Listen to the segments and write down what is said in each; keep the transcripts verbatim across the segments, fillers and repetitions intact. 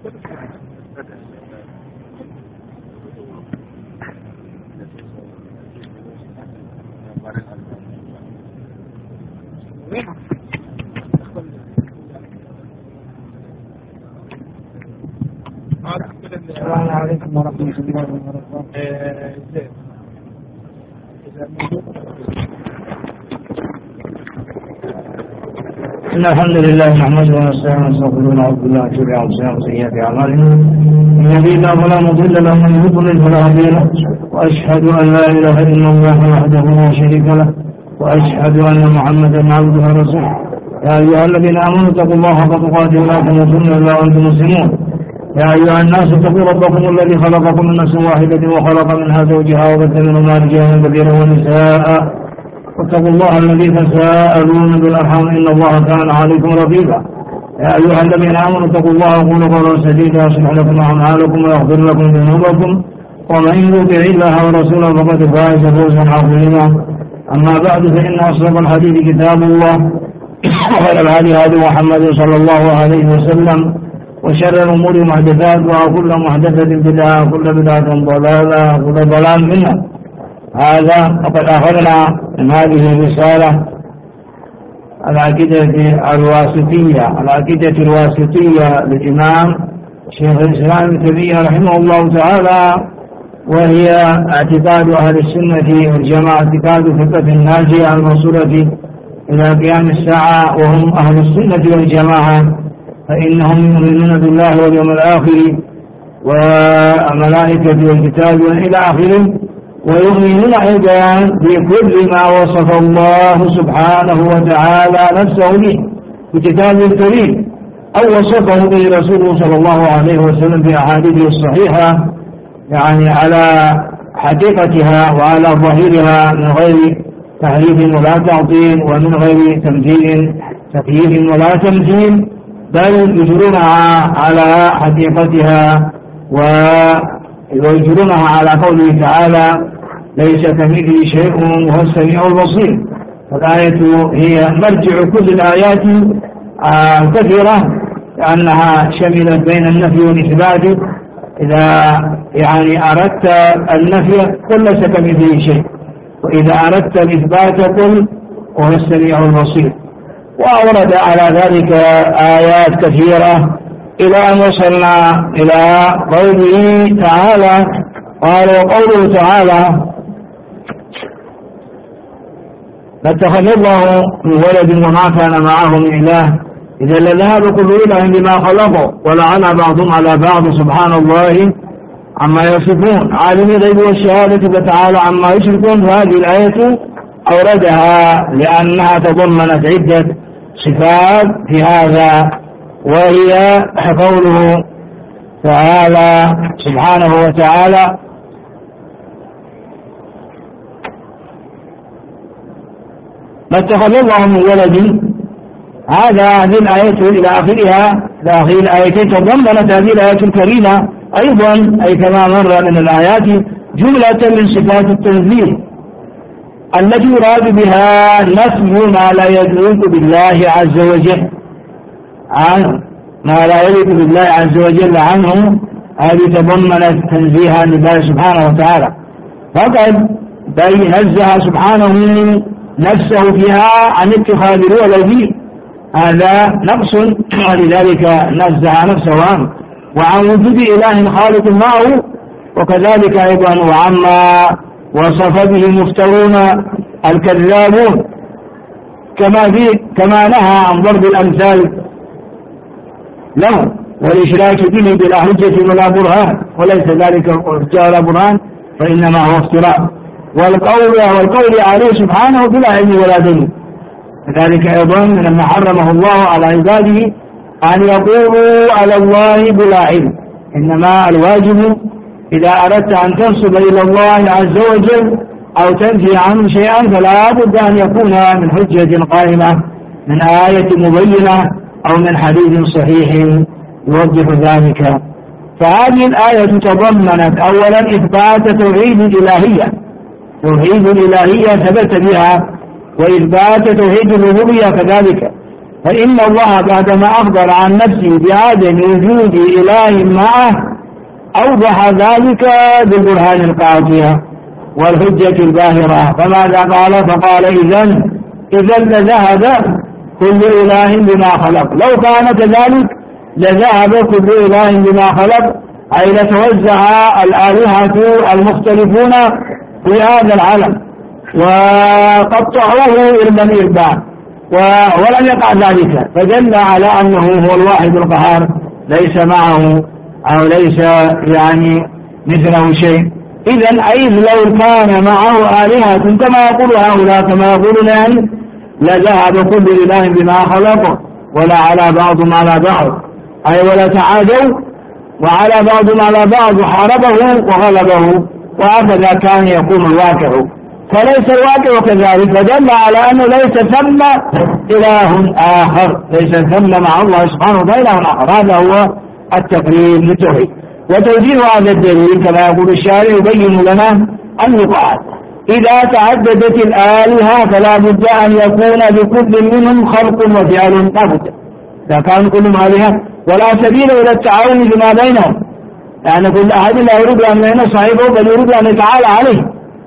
السلام عليكم ورحمة الله وبركاته. إن الحمد لله نحمده ونستعينه ونستغفره ونعوذ بالله من شرور أنفسنا وسيئات أعمالنا من يهده الله فلا مضل له ومن يضلل فلا هادي له وأشهد أن لا إله إلا الله وحده لا شريك له وأشهد أن محمدا عبده ورسوله. يا أيها الذين آمنوا اتقوا الله حق تقاته ولا تموتن إلا وأنتم مسلمون. يا أيها الناس اتقوا ربكم الذي خلقكم من نفس واحدة وخلق منها زوجها وبث منهما رجالا كثيرا ونساء واتقوا الله الذي تساءلون بالأرحام إن الله كان عليكم رقيبا. يا أيها الذين آمنوا اتقوا الله وقولوا قولا سديدا يصلح لكم أعمالكم ويغفر لكم ذنوبكم ومن يطع الله ورسوله فقد فاز فوزا عظيما. أما بعد فإن أصدق الحديث كتاب الله وخير الهدي هدي محمد صلى الله عليه وسلم وشر الأمور محدثاتها وكل محدثة بدعة وكل بدعة ضلالة وكل ضلال منها. هذا وقد أخذنا من هذه الرسالة العقيدة الواسطية العقيدة الواسطية للإمام شيخ الإسلام ابن تيمية رحمه الله تعالى، وهي اعتقاد أهل السنة والجماعة، اعتقاد فرقة الناجية المنصورة إلى قيام الساعة، وهم أهل السنة والجماعة، فإنهم يؤمنون بالله واليوم الآخر والملائكة والكتاب إلى آخره، ويؤمنون أيضا بكل ما وصف الله سبحانه وتعالى نفسه به في كتابه الكريم أو وصفه به رسوله صلى الله عليه وسلم في أحاديثه الصحيحة، يعني على حقيقتها وعلى ظاهرها من غير تحريف ولا تعطيل ومن غير تمثيل تكييف ولا تمثيل، بل يجرونها على حقيقتها ويجرونها على قوله تعالى ليس كمثله شيء وهو السميع البصير. فالآية هي مرجع كل الآيات الكثيرة لأنها شملت بين النفي والإثبات. إذا يعني أردت النفي قل ليس كمثله شيء، وإذا أردت الإثبات قل وهو السميع البصير. وأورد على ذلك آيات كثيرة إلى أن وصلنا إلى قوله تعالى. قال وقوله تعالى لاتخذ الله من ولد وما كان معه من إله إذا لذهب كل إله بما خلقوا ولعن بعضهم على بعض سبحان الله عما يصفون عالم الغيب والشهادة فتعالى عما يشركون. فهذه الآية أوردها لأنها تضمنت عدة صفات في هذا، وهي قوله تعالى سبحانه وتعالى ما اتخذ الله من ولد. هذا هذه الآية إلى آخرها إلى آخر الآيتين تضمنت هذه الآية الكريمة أيضا أي كما مر من الآيات جملة من صفات التنزيل التي يراد بها نفي ما لا يليق بالله عز وجل عنه، ما لا يليق بالله عز وجل عنه. هذه تضمنت تنزيها لله سبحانه وتعالى، فقد نزه سبحانه نفسه فيها عن اتخاذ الولد، هذا نقص، ولذلك نزه نفسه عنه وعن وجود إله خالق معه، وكذلك أيضا وعما وصف به المفترون الكذابون كما كما نهى عن ضرب الأمثال له والإشراك به بلا حجة ولا برهان، وليس ذلك حجة ولا برهان فإنما هو افتراء، والقول والقول عليه سبحانه بلا علم ولا دليل. ذلك أيضا من ما حرمه الله على عباده أن يقولوا على الله بلا علم. إنما الواجب إذا أردت أن تنسب إلى الله عز وجل أو تنفي عنه شيئا فلا بد أن يكون من حجة قائمة، من آية مبينة أو من حديث صحيح يوضح ذلك. فهذه الآية تضمنت أولا إثبات توحيد الإلهية، توحيد الإلهية ثبت بها، وإثبات توحيد الربوبية كذلك، فإن الله بعدما أخبر عن نفسه بعدم وجود إله معه أوضح ذلك بالبرهان القاطع والحجة الباهرة. فماذا قال؟ فقال إذن إذن لذهب كل إله بما خلق. لو كان كذلك لذهب كل إله بما خلق، أي لتوزع الآلهة المختلفون في هذا العالم وقطعوه إربا إربا، ولم يقع ذلك، فدل على أنه هو الواحد القهار ليس معه أو ليس يعني مثله شيء. إذن أي لو كان معه آلهة كما يقول هؤلاء كما يقولون يعني لذهب كل إله بما خلقه ولا على بعضهم على بعض، أي ولا تعادوا وعلى بعضهم على بعض وحاربه وغلبه، وهكذا كان يكون الواقع. فليس الواقع كذلك، فدل على أنه ليس ثم إله آخر، ليس ثم مع الله سبحانه وتعالى إله آخر. هذا هو التقرير للتوحيد. وتوجيه هذا الدليل كما يقول الشارع يبين لنا أن يقال إذا تعددت الآلهة فلا بد أن يكون لكل منهم خلق وفعل، لا بد إذا كان كلهم آلهة ولا سبيل إلى التعاون بما بينهم، يعني كل أحد لا يريد أن يكون صاحبه بل يريد أن يتعالى عليه،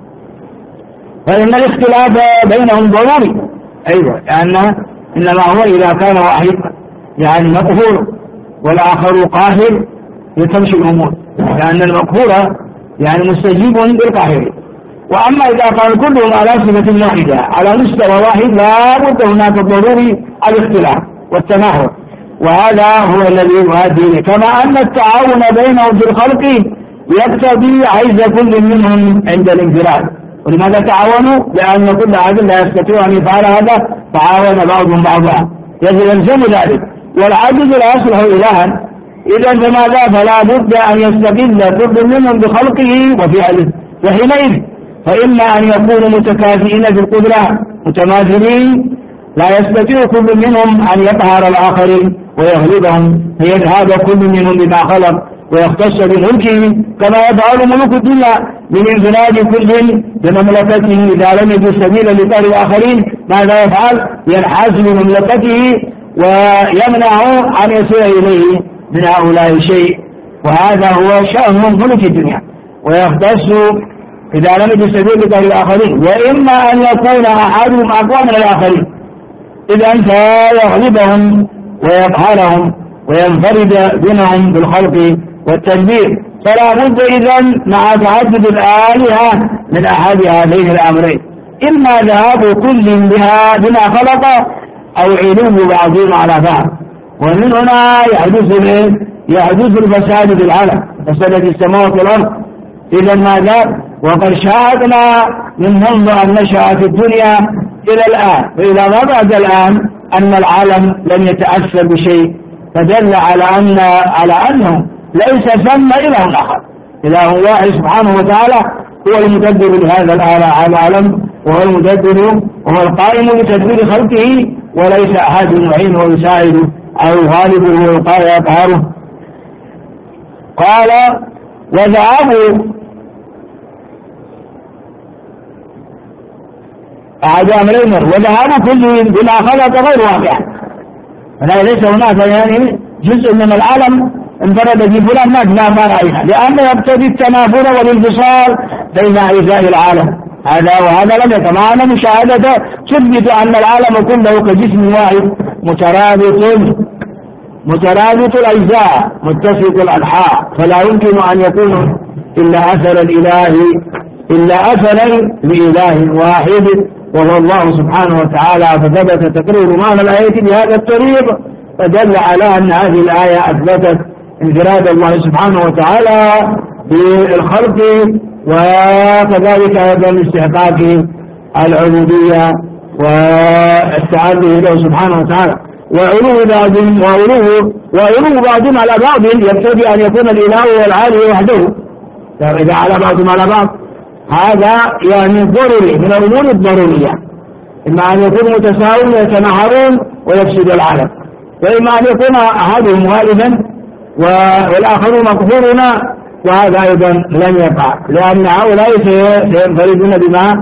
فإن الاختلاف بينهم ضروري. أيوة، لأن إنما هو إذا كان واحد يعني مقهور والآخر قاهر يتمشي الأمور، لأن المقهور يعني مستجيب بالقاهر. وأما إذا كان كلهم على صفة واحدة على مستوى واحد لا بد هناك ضروري الاختلاف والتناهر، وهذا هو الذي يؤدي. كما أن التعاون بينهم في الخلق يقتضي عجز كل منهم عند الانفراد. ولماذا تعاونوا؟ لأن كل أحد لا يستطيع أن يفعل هذا، تعاون بعضهم بعضا، يلزم ذلك، والعاجز لا يصلح إلها. إذا فماذا؟ فلا بد أن يستقل كل منهم بخلقه وفعله، وحينئذ فإما أن يكونوا متكافئين في القدرة متماثلين لا يستطيع كل منهم أن يقهر الآخرين ويغلبهم، فيذهب كل منهم بما خلق ويختص بملكه كما يفعل ملوك الدنيا من انفراد كل بمملكته. إذا لم يجد سبيلا لقهر الآخرين ماذا يفعل؟ ينحاز بمملكته ويمنع أن يصل إليه من هؤلاء شيء، وهذا هو شأن ملك الدنيا، ويختص إذا لم يجد سبيلا لقهر الآخرين، وإما أن يكون أحدهم أقوى من الآخرين إذا فيغلبهم ويقهرهم وينفرد بينهم بالخلق والتدبير. فلا بد إذن مع تعدد الآلهة من أحد هذين الأمرين، إما ذهاب كل بها بما خلق أو علو بعضهم على بعض. ومن هنا يحدث يحدث الفساد في العالم، فساد السماوات والأرض. إذا ماذا؟ وقد شاهدنا من منذ أن نشأ في الدنيا إلى الآن، وإذا ما بعد الآن أن العالم لم يتأثر بشيء، فدل على أن على أنه ليس ثم إله آخر، إله واحد سبحانه وتعالى هو المدبر لهذا العالم، وهو المدبر وهو القائم بتدبير خلقه، وليس أحد يعينه ويساعده أو غالبه ويقهره. قال وذهبوا أحد أمرين، وذهاب كل بما خلق غير واقع، فلا ليس هناك يعني جزء من العالم انفرد في فلان ما لا فرعها، لأنه يبتدي التنافر والانفصال بين أجزاء العالم. هذا وهذا لم يكن معنا مشاهدة تثبت أن العالم كله كجسم واحد مترابط مترابط الأجزاء متسق الأنحاء، فلا يمكن أن يكون إلا أثر الإله إلا أثرا لإله واحد وهو الله سبحانه وتعالى. فثبت تقرير معنى الآية بهذا الطريق، فدل على أن هذه الآية أثبتت انفراد الله سبحانه وتعالى بالخلق، وكذلك أيضا استحقاق العبودية والتعبد له سبحانه وتعالى. وعلو بعضهم وعلو وعلو بعضهم على بعض يقتضي أن يكون الإله والعالي وحده، إذا على بعضهم على بعض هذا يعني ضروري من الأمور الضرورية، إما أن يكون متساوون يتناهرون ويفسد العالم، وإما أن يكون أحدهم غالبا والآخرون مقهورون، وهذا أيضا لن يقع، لأن هؤلاء سينفردون بما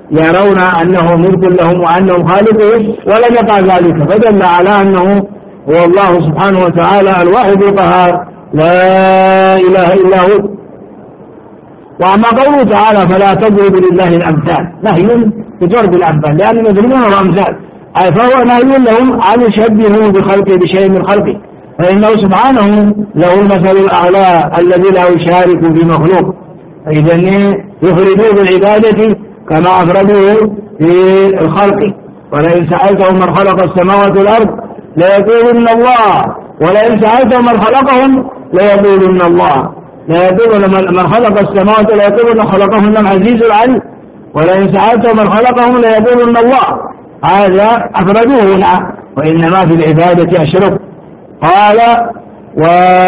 يرون أنه ملك لهم وأنهم خالقهم، ولم يقع ذلك، فدل على أنه هو الله سبحانه وتعالى الواحد القهار لا إله إلا هو. وأما قوله تعالى فلا تضربوا لله الأمثال، نهي بضرب الأمثال لأن يضربون الأمثال، أي فهو نهي لهم أن يشبهوا بخلقه بشيء من خلقه، فإنه سبحانه له المثل الأعلى الذي لا يشارك في مخلوق، فإذا يفردوه بالعبادة كما أفردوه في الخلق. ولئن سألتهم من خلق السماوات والأرض ليقولن الله، ولئن سألتهم من خلقهم ليقولن الله، ليقولن من خلق السماوات ليقولن خلقهن العزيز العليم، ولئن سألتهم من خلقهم ليقولن الله. هذا أفردوه هنا، وإنما في العبادة أشرك. قال و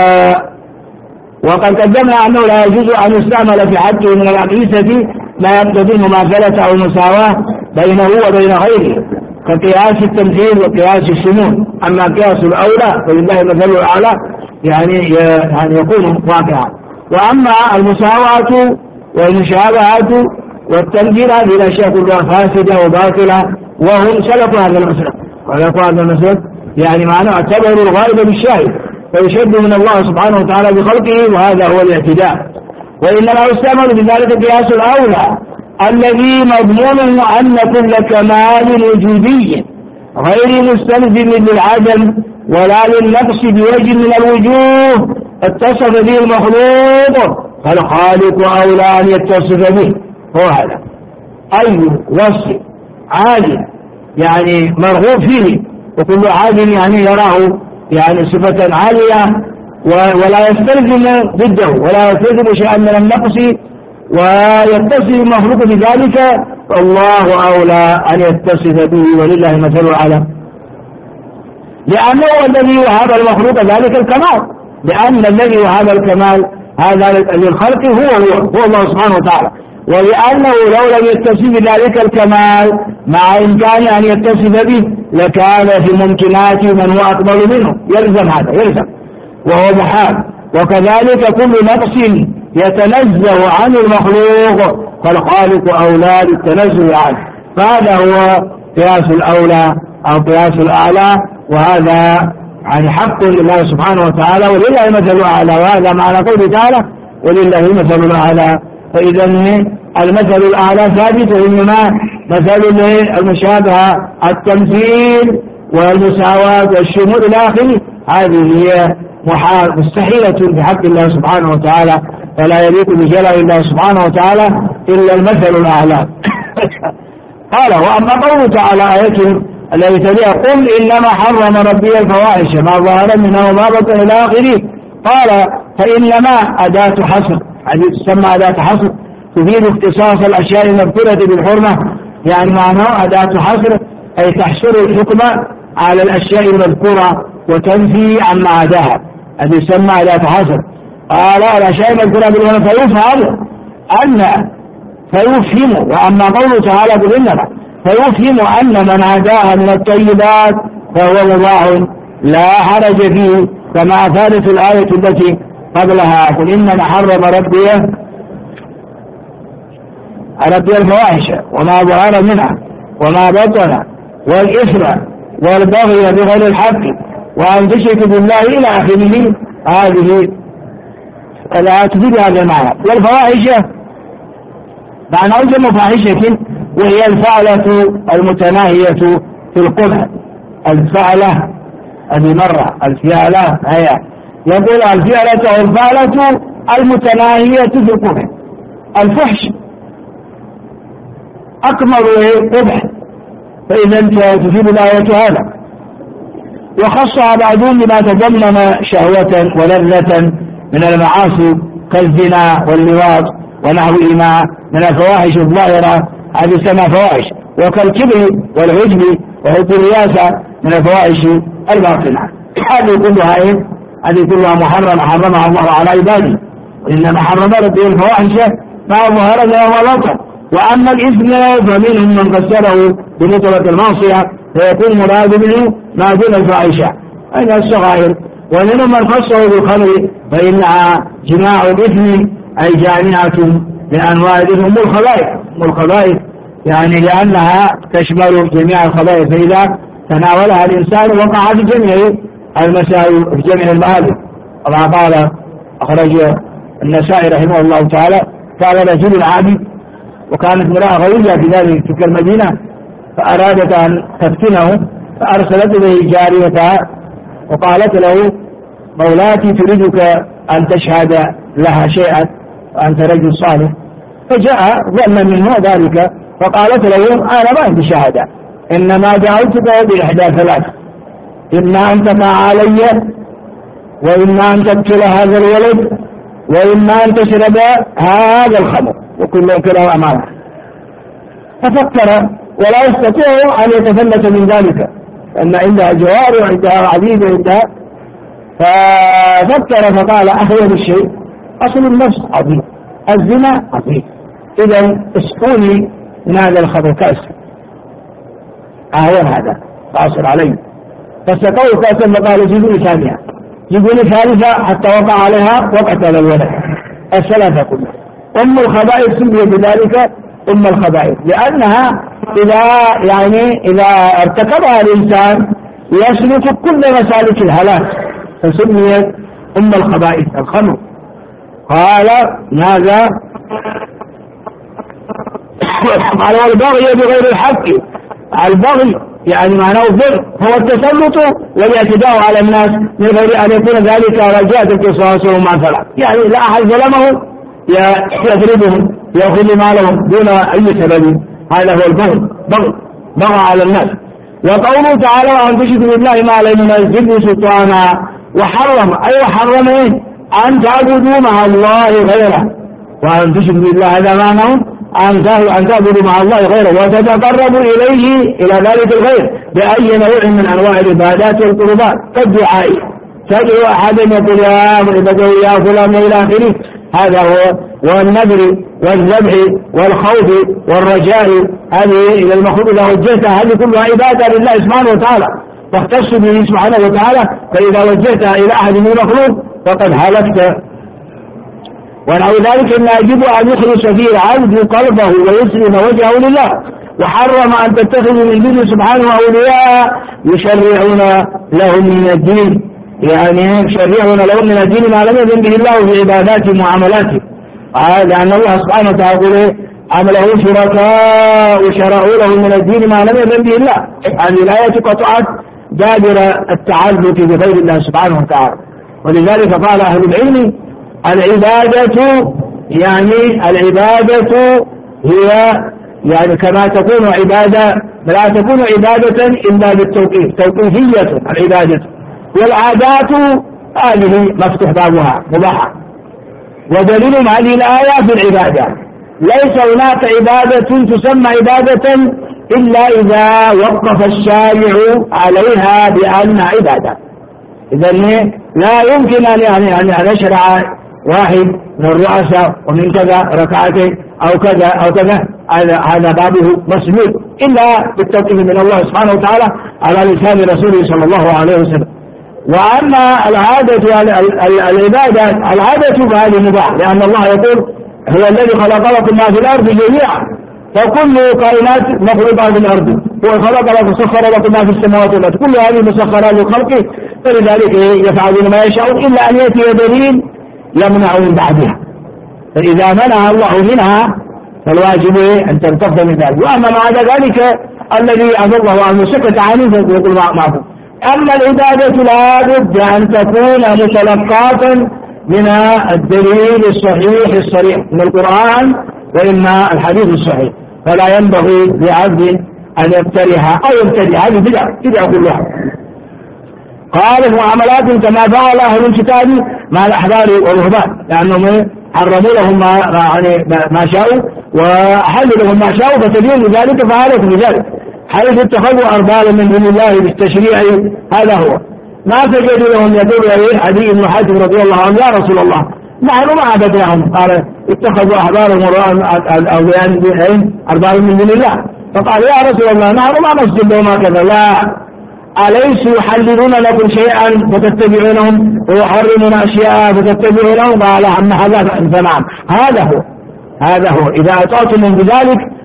وقد قدمنا أنه لا يجوز أن يستعمل في حقه من الأقيسة ما يقتضي المماثلة أو المساواة بينه وبين غيره كقياس التمثيل وقياس الشمول. أما قياس الأولى فلله المثل الأعلى يعني يعني يكون واقعا. وأما المساواة والمشابهات والتمثيل هذه الأشياء كلها فاسدة وباطلة، وهم سلكوا هذا المسلك سلكوا هذا المسلك يعني معناه اعتبروا الغائب بالشاهد، فيشبه من الله سبحانه وتعالى بخلقه، وهذا هو الاعتداء. وإنما يستعمل بذلك قياس الأولى الذي مضمونه أن كل كمال وجودي غير مستلزم للعدم ولا للنقص بوجه من الوجوه اتصف به المخلوق، فالخالق أولى أن يتصف به. هو هذا أي وصف عالي يعني مرغوب فيه، وكل عالم يعني يراه يعني صفة عالية ولا يستلزم ضده ولا يستلزم شيئا من النقص ويتصف المخلوق بذلك، فالله أولى أن يتصف به ولله المثل الأعلى، لأنه الذي وهب المخلوق ذلك الكمال، لأن الذي وهب الكمال هذا للخلق هو هو, هو الله سبحانه وتعالى، ولأنه لو لم يتصف بذلك الكمال مع إمكان أن يتصف به لكان في ممكنات من هو أكبر منه، يلزم هذا يلزم وهو محال. وكذلك كل نقص يتنزه عن المخلوق فالخالق أولى بالتنزه عنه، فهذا هو قياس الأولى أو قياس الأعلى، وهذا عن حق لله سبحانه وتعالى ولله المثل الأعلى، وهذا معنى قوله تعالى ولله المثل الأعلى. فإذا المثل الأعلى ثابت، وإنما مثل المشابهة التمثيل والمساواة والشمول إلى آخره هذه هي محال مستحيلة بحق الله سبحانه وتعالى، فلا يليق بجلال الله سبحانه وتعالى إلا المثل الأعلى. قال وأما قوله تعالى آيته التي تليها قل إنما حرم ربي الفواحش ما ظهر منها وما بطن إلى آخره، قال فإنما أداة حصر، هذه تسمى أداة حصر تفيد اختصاص الأشياء المذكورة بالحرمة، يعني معناه أداة حصر أي تحصر الحكم على الأشياء المذكورة وتنفي عما عداها، هذه تسمى أداة حصر. قال الأشياء المذكورة بالحرمة فيفهم أن فيفهم وأما قوله تعالى قل إنما فيفهم أن من عداها من الطيبات فهو مباح لا حرج فيه، كما أفادت الآية التي قبلها قل إنما حرم ربي ربي الفواحش وما ظهر منها وما بطن والإثم والبغي بغير الحق وأن تشركوا بالله إلى آخره، هذه لا تفيد هذا المعنى. والفواحش معنى جمع فاحشة وهي الفعلة المتناهية في القبح، الفعلة هذه مرة الفعلة هي يقول الفعلة والفعلة المتناهية في القبح، الفحش أكمل قبح، فإذا تفيد الآية هذا. وخصها بعضهم بما تضمن شهوة ولذة من المعاصي كالزنا واللواط ونحوهما من الفواحش الظاهرة، هذه تسمى فواحش، وكالكبر والعجب وحب الرياسة من الفواحش الباطنة. هذه كلها ايه؟ هذه كلها محرمة حرمها الله على عباده، وإنما حرم ربي الفواحش ما ظهر منها وما بطن. وأما الإثم فمنهم من فسره بنطبة المعصية فيكون مراد منه ما دون الفاحشة أين الصغائر، ومنهم من فسره بالخمر فإنها جماع الإثم أي جامعة لأنواع الإثم الخبائث، والخبائث يعني لأنها تشمل جميع الخبائث، فإذا تناولها الإنسان وقع في جميع المسائل في جميع المآلف. كما قال أخرج النسائي رحمه الله تعالى: كان رجل عابد وكانت امرأة غوية في ذلك تلك المدينة، فأرادت أن تفتنه فأرسلت إليه جاريتها وقالت له: مولاتي تريدك أن تشهد لها شيئا وأنت رجل صالح. فجاء ظن منه ذلك فقالت له: أنا ما عندي شهادة، إنما دعوتك بإحدى ثلاث: إما أن تقع علي، وإما أن تقتل هذا الولد، وإما أن تشرب هذا الخمر، وكل كلام أمامه. ففكر ولا يستطيع أن يتفلت من ذلك، لأن عندها جوار وعندها عبيد وعندها. ففكر فقال: أخير الشيء أصل النفس عظيم، الزنا عظيم، إذا اسقوني من هذا الخمر كأس أهون هذا فأصل عليه. فسقوه كأسا فقال: جيبوني ثانية، جيبوني ثالثة، حتى وقع عليها وقتل الولد. الثلاثة كلها. أم الخبائث سمي بذلك أم الخبائث، لأنها إذا يعني إذا ارتكبها الإنسان يسلك كل مسالك الهلاك، فسميت أم الخبائث الخمر. قال: ماذا؟ قال: والبغي بغير الحق. البغي يعني معناه الظلم، هو التسلط والاعتداء على الناس من غير أن يكون ذلك رجاء القصاص ومعفرة، يعني لا أحد ظلمه يضربهم يأخذ مالهم دون أي سبب، هذا هو البغي، بغي بغى على الناس. وقوله تعالى: وأن تشركوا بالله ما لم ينزل سلطانا، وحرم أي أيوة حرم إيه؟ أن تعبدوا مع الله غيره. وأن تشركوا بالله هذا معناه أن تعبدوا مع الله غيره وتتقربوا إليه إلى ذلك الغير بأي نوع من أنواع العبادات والقربات كالدعاء، تدعو أحدا يقول يا بدوي يا فلان إلى آخره، هذا هو. والنذر والذبح والخوف والرجاء، هذه إلى المخلوق إذا وجهتها هذه كلها عبادة لله سبحانه وتعالى واختص به سبحانه وتعالى، فإذا وجهتها إلى أحد من المخلوق فقد هلكت. ونحو ذلك إن يجب أن يخلص فيه العبد قلبه ويسلم وجهه لله. وحرم أن تتخذوا من دونه سبحانه أولياء يشرعون لهم من الدين، يعني يشرعون لهم من الدين ما لم يذن به الله في عباداتهم وعملاته، لأن الله سبحانه وتعالى يقول: عمله شركاء وشرعوا له من الدين ما لم يذن به الله. هذه الآية قطعت دابر التعبد بغير الله سبحانه وتعالى. ولذلك قال أهل العلم: العبادة يعني العبادة هي يعني كما تكون عبادة لا تكون عبادة إلا بالتوقيف، توقيفية العبادة. والعادات هذه مفتوح بابها مباحة. ودليل هذه الآية في العبادة، ليس هناك عبادة تسمى عبادة إلا إذا وقف الشارع عليها بأن عبادة. إذا لا يمكن أن يعني أن يشرع واحد من الرؤساء ومن كذا ركعتين أو كذا أو كذا، هذا بابه مسلول إلا بالتوقيف من الله سبحانه وتعالى على لسان رسوله صلى الله عليه وسلم. وأما العادة العبادة العادة فهذه مباح، لأن الله يقول: هو الذي خلق لكم ما في الأرض جميعا، فكل كائنات مخلوقة في الأرض، هو خلق لكم سخر لكم ما في السماوات والأرض، كل هذه مسخرات لخلقه، فلذلك يفعلون ما يشاءون إلا أن يأتي دليل يمنع من بعدها. فإذا منع الله منها فالواجب أن تنتفض من ذلك. وأما بعد ذلك الذي أمر الله عنه سكت عنه فيقول معه. أما العبادة لا بد أن تكون متلقاة من الدليل الصحيح الصريح من القرآن وإما الحديث الصحيح، فلا ينبغي لعبد أن يبترها أو يبتدع، هذه بدع بدع كلها. قال: معاملات كما فعل أهل الكتاب مع الأحبار والرهبان، لأنهم حرموا لهم ما يعني ما شاءوا وحلوا لهم ما شاءوا، فتبين لذلك فعلوا بذلك، حيث اتخذوا أربابا من دون الله بالتشريع. هذا هو ما سجدوا لهم. يقول علي بن حاتم رضي الله عنه: يا رسول الله نحن ما عبدناهم. قال: اتخذوا أحبارهم أولياء أربابا من دون الله. فقال: يا رسول الله نحن ما نسجد لهم هكذا. لا، أليسوا يحللون لكم شيئا فتتبعونهم ويحرمون أشياء فتتبعونهم؟ قال: أما هذا فنعم. هذا هو هذا هو إذا أطعتم بذلك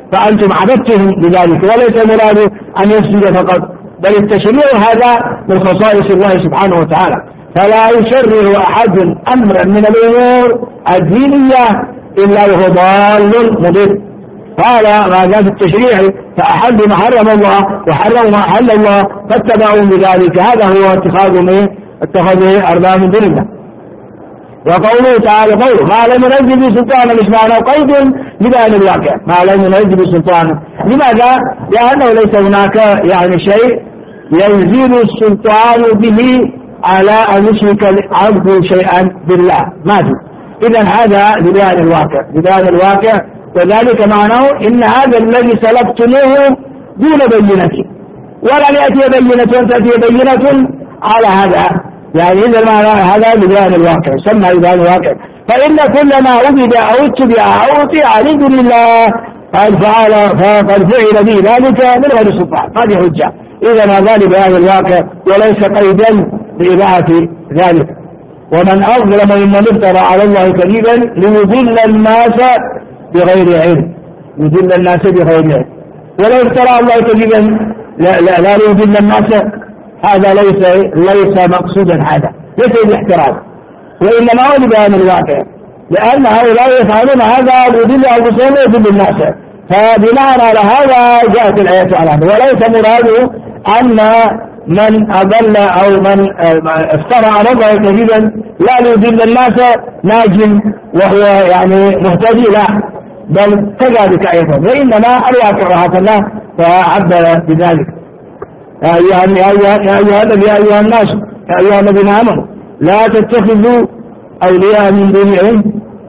فأنتم عبدتهم بذلك، وليس مراد أن يسجد فقط، بل التشريع هذا من خصائص الله سبحانه وتعالى، فلا يشرع أحد أمرا من الأمور الدينية إلا وهو ضال مضل. هذا ما جاء في التشريع، فأحلوا ما حرم الله وحرموا ما أحل الله فاتبعوا بذلك، هذا هو اتخاذ من اتخذ أرباب من دون الله. وقوله تعالى قوله ما لم ينزل بسلطانه، مش معنى قيد لبيان الواقع، ما لم ينزل بسلطانه. لماذا؟ لأنه ليس هناك يعني شيء ينزل السلطان به على أن يشرك العبد شيئا بالله، ما في. إذا هذا لبيان الواقع، لبيان الواقع، وذلك معناه إن هذا الذي سلبتموه دون بينة، ولا يأتي بينة تأتي بينة على هذا، يعني إذا معنى هذا لبيان الواقع، يسمى لبيان الواقع. فإن كل ما عبد أو اتبع أو أطيع من دون الله قد فعل فقد فعل به ذلك من غير سلطان، هذه حجة. إذا هذا لبيان الواقع وليس قيدا لإباحة ذلك. ومن أظلم ممن افترى على الله كذبا ليضل الناس بغير علم، يضل الناس بغير علم. ولو افترى الله كذبا لا لا لا يضل الناس، هذا ليس ليس مقصودا، هذا ليس باحترام، وإنما هو لبيان الواقع، لأن هؤلاء يفعلون هذا ليضل أنفسهم ويضل الناس، فبناء على هذا جاءت الآية على هذا. وليس مراده أن من أضل أو من افترى على الله كذبا لا ليضل الناس ناج وهو يعني مهتدي، لا، بل كذلك أيضا، وإنما الواقع هكذا فعبر بذلك. يا أيها الناس يا أيها الذين آمنوا لا تتخذوا أولياء من دونهم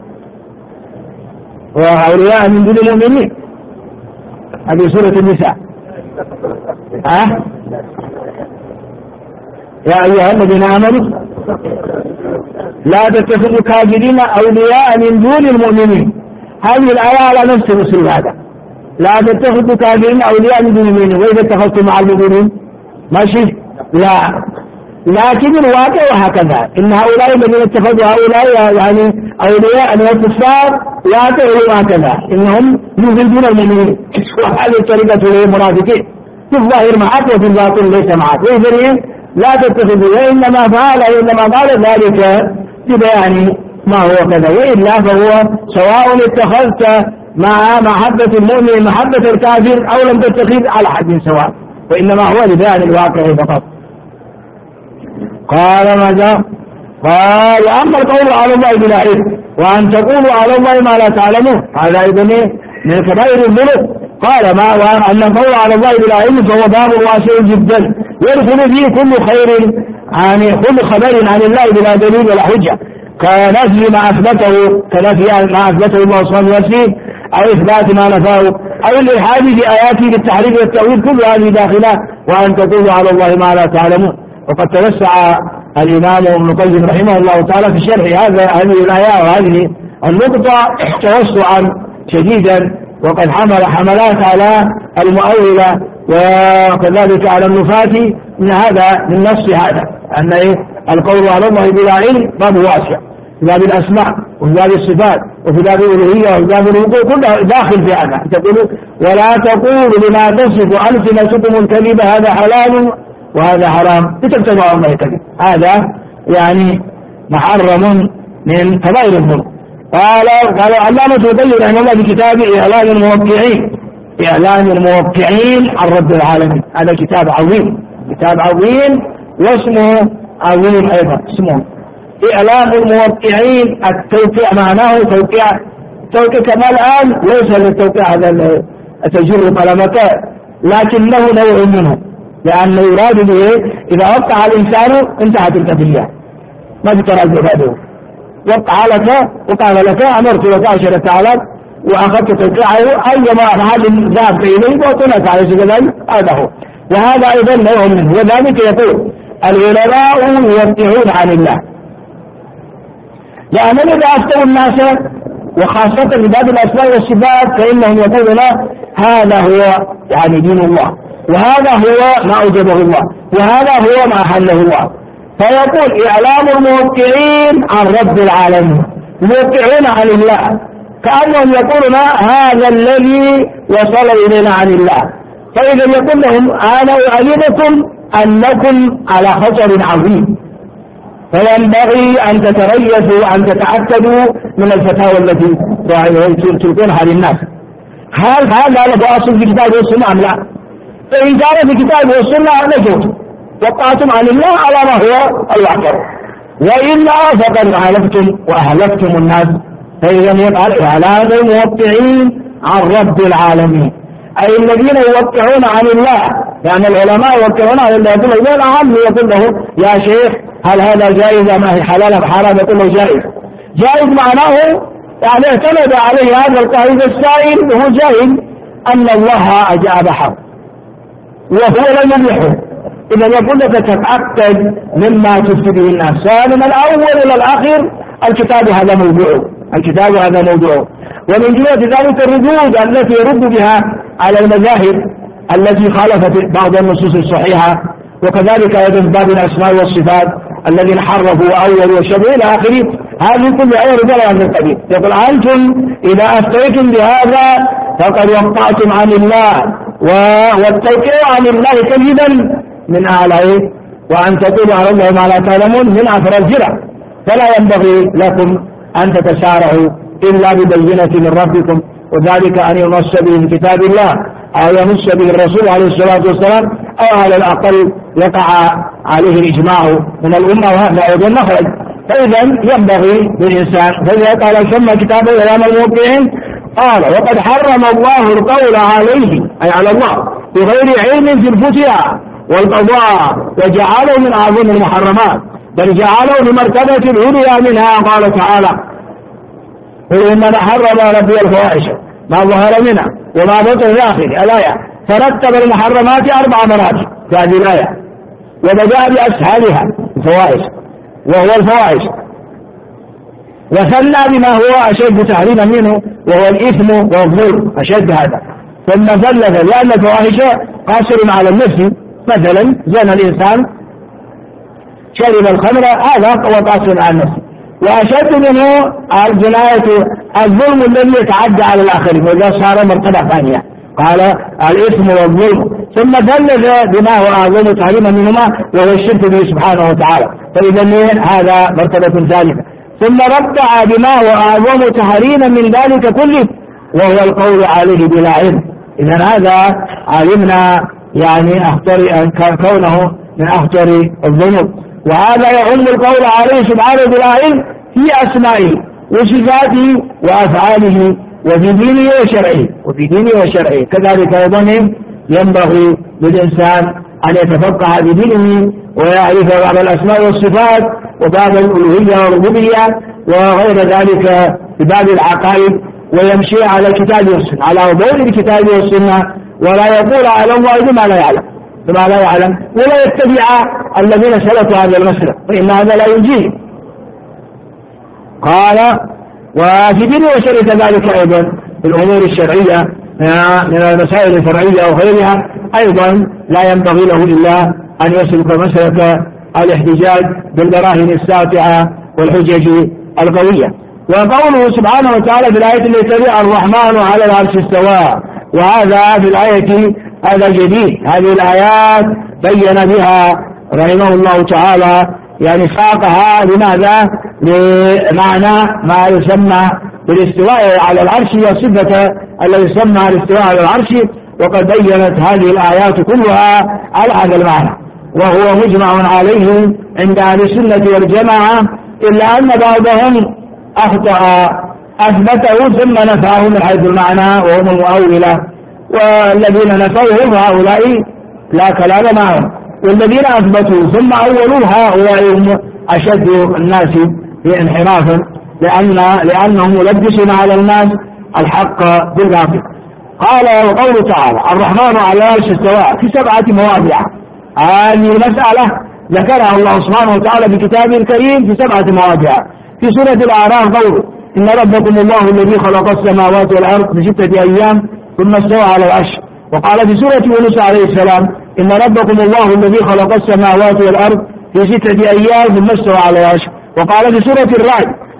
وأولياء من دون المؤمنين، هذه سورة النساء. أه؟ يا أيها الذين آمنوا لا تتخذوا كافرين أولياء من دون المؤمنين، هذه الآية على نفس الأسلوب هذا، لا تتخذوا كافرين أولياء من دون المؤمنين، وإذا اتخذتم مع المؤمنين ماشي، لا، لكن الواقع هكذا، إن هؤلاء الذين اتخذوا هؤلاء يعني أولياء من الكفار واقعهم هكذا، إنهم يذلون المؤمنين، وهذه طريقة المنافقين، في الظاهر معك وفي الباطن ليس معك، وإذن لا تتخذوا، وإنما فعل وإنما قال ذلك ببيان ما هو كذا، وإلا فهو سواء اتخذت مع محبة المؤمن محبة الكافر أو لم تتخذ على حد سواء، وإنما هو لبيان الواقع فقط. قال ماذا؟ قال أما القول على الله بلا علم وأن تقولوا على الله ما لا تعلمون، هذا أيضا من كبائر الذنوب. قال ما وأن القول على الله بلا علم فهو باب واسع جدا يدخل فيه كل خير عن كل خبر عن الله بلا دليل ولا حجة، كنفي ما أثبته كنفي ما أثبته الله سبحانه وتعالى أو إثبات ما نفاه أو الإلحاد بآياته بالتحريف والتأويل، كل هذه داخلة وأن تقولوا على الله ما لا تعلمون. وقد توسع الإمام ابن القيم رحمه الله تعالى في شرح هذا هذه الآية وهذه النقطة توسعا شديدا، وقد حمل حملات على المؤولة وكذلك على النفاة من هذا من نص هذا أن القول على الله بلا علم باب واسع، في باب الأسماء وفي باب الصفات وفي باب الألوهية وفي باب الوقوع كله داخل في هذا. تقولوا ولا تقولوا لما تصف ألسنتكم الكذب هذا حلال وهذا حرام لتبتغوا الله الكذب، هذا يعني محرم من كبائر الذنوب. قال قال علامة القيم رحمه الله في كتابه إعلان الموقعين، إعلان الموقعين عن رب العالمين، هذا كتاب عظيم، كتاب عظيم واسمه عظيم أيضا، اسمه إعلان الموقعين. التوقيع معناه توقيع توقيع كما الآن ليس للتوقيع هذا التجر قلمك، لكنه نوع منه، لأنه يراد به إذا وقع الإنسان انتهت القضية ما تتراجع بعده، وقع لك وقال لك أمرت عشرة آلاف وأخذت توقيعه أيما محل ذهبت إليه وطلت على سبيل هذا هو، وهذا أيضا نوع منه. وذلك يقول العلماء يوقعون عن الله، لأن إذا أفتوا الناس وخاصة في باب الأسماء والصفات فإنهم يقولون هذا هو يعني دين الله، وهذا هو ما أوجبه الله، وهذا هو ما أحله الله. فيقول إعلام الموقعين عن رب العالمين، يوقعون عن الله، كأنهم يقولون هذا الذي وصل إلينا عن الله. فإذا يقول لهم أنا أعلمكم أنكم على خطر عظيم، فينبغي أن تتريثوا أن تتأكدوا من الفتاوى التي تلقونها للناس. هل هذا له أصل في كتاب والسنة أم لا؟ فإن كان في كتاب والسنة نجوت وقعتم عن الله على ما هو الواقع، وإلا فقد خالفتم وأهلكتم الناس. فإذا يقال إعلان الموقعين عن رب العالمين، أي الذين يوقعون عن الله، يعني العلماء يوقعون عن الله. يقول له العام يقول له يا شيخ هل هذا جائز ما هي حلال أم حرام؟ يقول له جائز. جائز معناه يعني اعتمد عليه هذا القائد السائل وهو جاهل أن الله أجاب حق وهو لم يملحه. إذا يقول لك تتأكد مما تفتي به الناس، من الأول إلى الآخر الكتاب هذا موضوعه، الكتاب هذا موضوعه. ومن جهة ذلك الردود التي يرد بها على المذاهب التي خالفت بعض النصوص الصحيحة، وكذلك أيضا باب الأسماء والصفات الذين حرفوا وأولوا وشبهوا إلى آخره، هذه كلها رجال من القبيل. يقول أنتم إذا أفتيتم بهذا فقد وقعتم عن الله، والتوقيع عن الله كذبا من أعلى، وأن تقولوا على الله ما لا تعلمون من أثر الجرع. فلا ينبغي لكم أن تتسارعوا إلا ببينة من ربكم، وذلك أن ينص به من كتاب الله أو ينص به الرسول عليه الصلاة والسلام، أو على الأقل يقع عليه الإجماع من الأمة، وهذا أيضا مخرج. فإذا ينبغي للإنسان، فإذا قال ثم كتابه إعلام الموقعين قال وقد حرم الله القول عليه أي على الله بغير علم في الفتيا والقضاء، وجعله من أعظم المحرمات، بل جعله بمرتبة العليا منها. قال تعالى قل إنما حرم ربي الفواحش ما ظهر منها وما بطن إلى آخر الآية، فرتب المحرمات أربع مراتب في هذه الآية، وبدأ بأسهلها الفواحش وهو الفواحش، وثنى بما هو أشد تحريما منه وهو الإثم والظلم أشد هذا، ثم ثلث لأن الفواحش قاصر على النفس. مثلا زنى الإنسان شرب الخمر هذا هو قاصر على النفس، وأشد منه الجناية الظلم الذي يتعدى على الآخرين، وإذا صار مرتبة ثانية قال الإثم والظلم، ثم ثلث بما هو أعظم تحريما منهما وهو الشرك به سبحانه وتعالى. فإذا هذا مرتبة ثالثة، ثم ربع بما هو أعظم تحريما من ذلك كله وهو القول عليه بلا علم. إذا هذا علمنا يعني أخطر كونه من أخطر الذنوب، وهذا يعم القول عليه سبحانه بلا علم في أسمائه وصفاته وأفعاله وفي دينه وشرعه وفي دينه وشرعه. كذلك أيضا ينبغي للإنسان أن يتفقه في دينه ويعرف بعض الأسماء والصفات وبعض الألوهية والربوبية وغير ذلك في باب العقائد، ويمشي على الكتاب والسنة على ضوء الكتاب والسنة، ولا يقول على الله بما لا يعلم بما لا يعلم ولا يتبع الذين سلكوا هذا المسلك، فإن هذا لا ينجيه. قال وفي دين وشرع كذلك أيضا في الأمور الشرعية من المسائل الفرعية وغيرها أيضا لا ينبغي له إلا أن يسلك مسلك الاحتجاج بالبراهين الساطعة والحجج القوية. وقوله سبحانه وتعالى في الآية التي تليها الرحمن على العرش استوى، وهذا في الآية هذا جديد، هذه الآيات بين بها رحمه الله تعالى يعني ساقها لماذا؟ لمعنى ما يسمى بالاستواء على العرش والصفة الذي يسمى الاستواء على العرش، وقد بينت هذه الآيات كلها على هذا المعنى، وهو مجمع عليه عند أهل السنة والجماعة، إلا أن بعضهم أخطأ أثبته ثم نفاه من حيث المعنى وهم المؤولة، والذين نفوه هؤلاء لا كلام معهم، والذين أثبتوا ثم أولوا هؤلاء هم أشد الناس في انحرافا، لأن لأنهم يلبسون على الناس الحق بالباطل. قال وقوله تعالى الرحمن على العرش استوى في سبعة مواضع، هذه مسألة ذكرها الله سبحانه وتعالى في كتابه الكريم في سبعة مواضع. في سورة الأعراف قوله إن ربكم الله الذي خلق السماوات والأرض في ستة أيام ثم استوى على العرش. وقال في سورة يونس عليه السلام إن ربكم الله الذي خلق السماوات والأرض في ستة أيام ثم استوى على العرش. وقال في سورة الرعد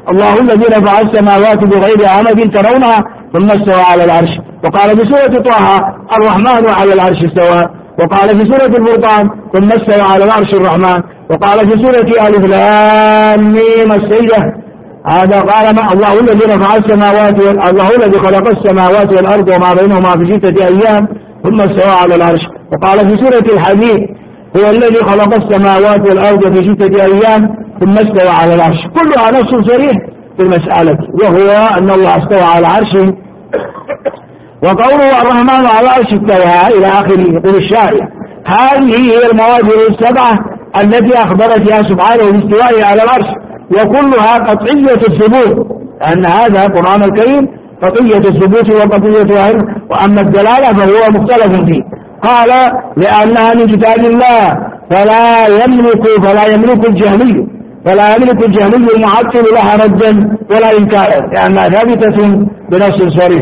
الله الذي رفع السماوات بغير عمد ترونها ثم استوى على العرش. وقال في سورة طه الرحمن على العرش استوى. وقال في سورة الفرقان ثم استوى على العرش الرحمن. وقال في سورة ألف لام ميم السجدة هذا قال ما الله الذي رفع السماوات الله الذي خلق السماوات والأرض وما بينهما في ستة أيام ثم استوى على العرش. وقال في سورة الحديد هو الذي خلق السماوات والأرض في ستة أيام ثم استوى على العرش. كلها نص صريح في المسألة، وهو أن الله استوى على عرشه. وقوله الرحمن على العرش استوى إلى آخره. يقول الشارع هذه هي المواضع السبعة التي أخبر فيها سبحانه باستوائه على العرش، وكلها قطعية الثبوت، أن هذا القرآن الكريم قطعية الثبوت وقطعية العلم. وأما الدلالة فهو مختلف فيه. قال لأنها من كتاب الله فلا يملك فلا يملك الجهمي فلا يملك الجهمي المعطل لها ردا ولا إنكارا، لأنها ثابتة بنص صريح.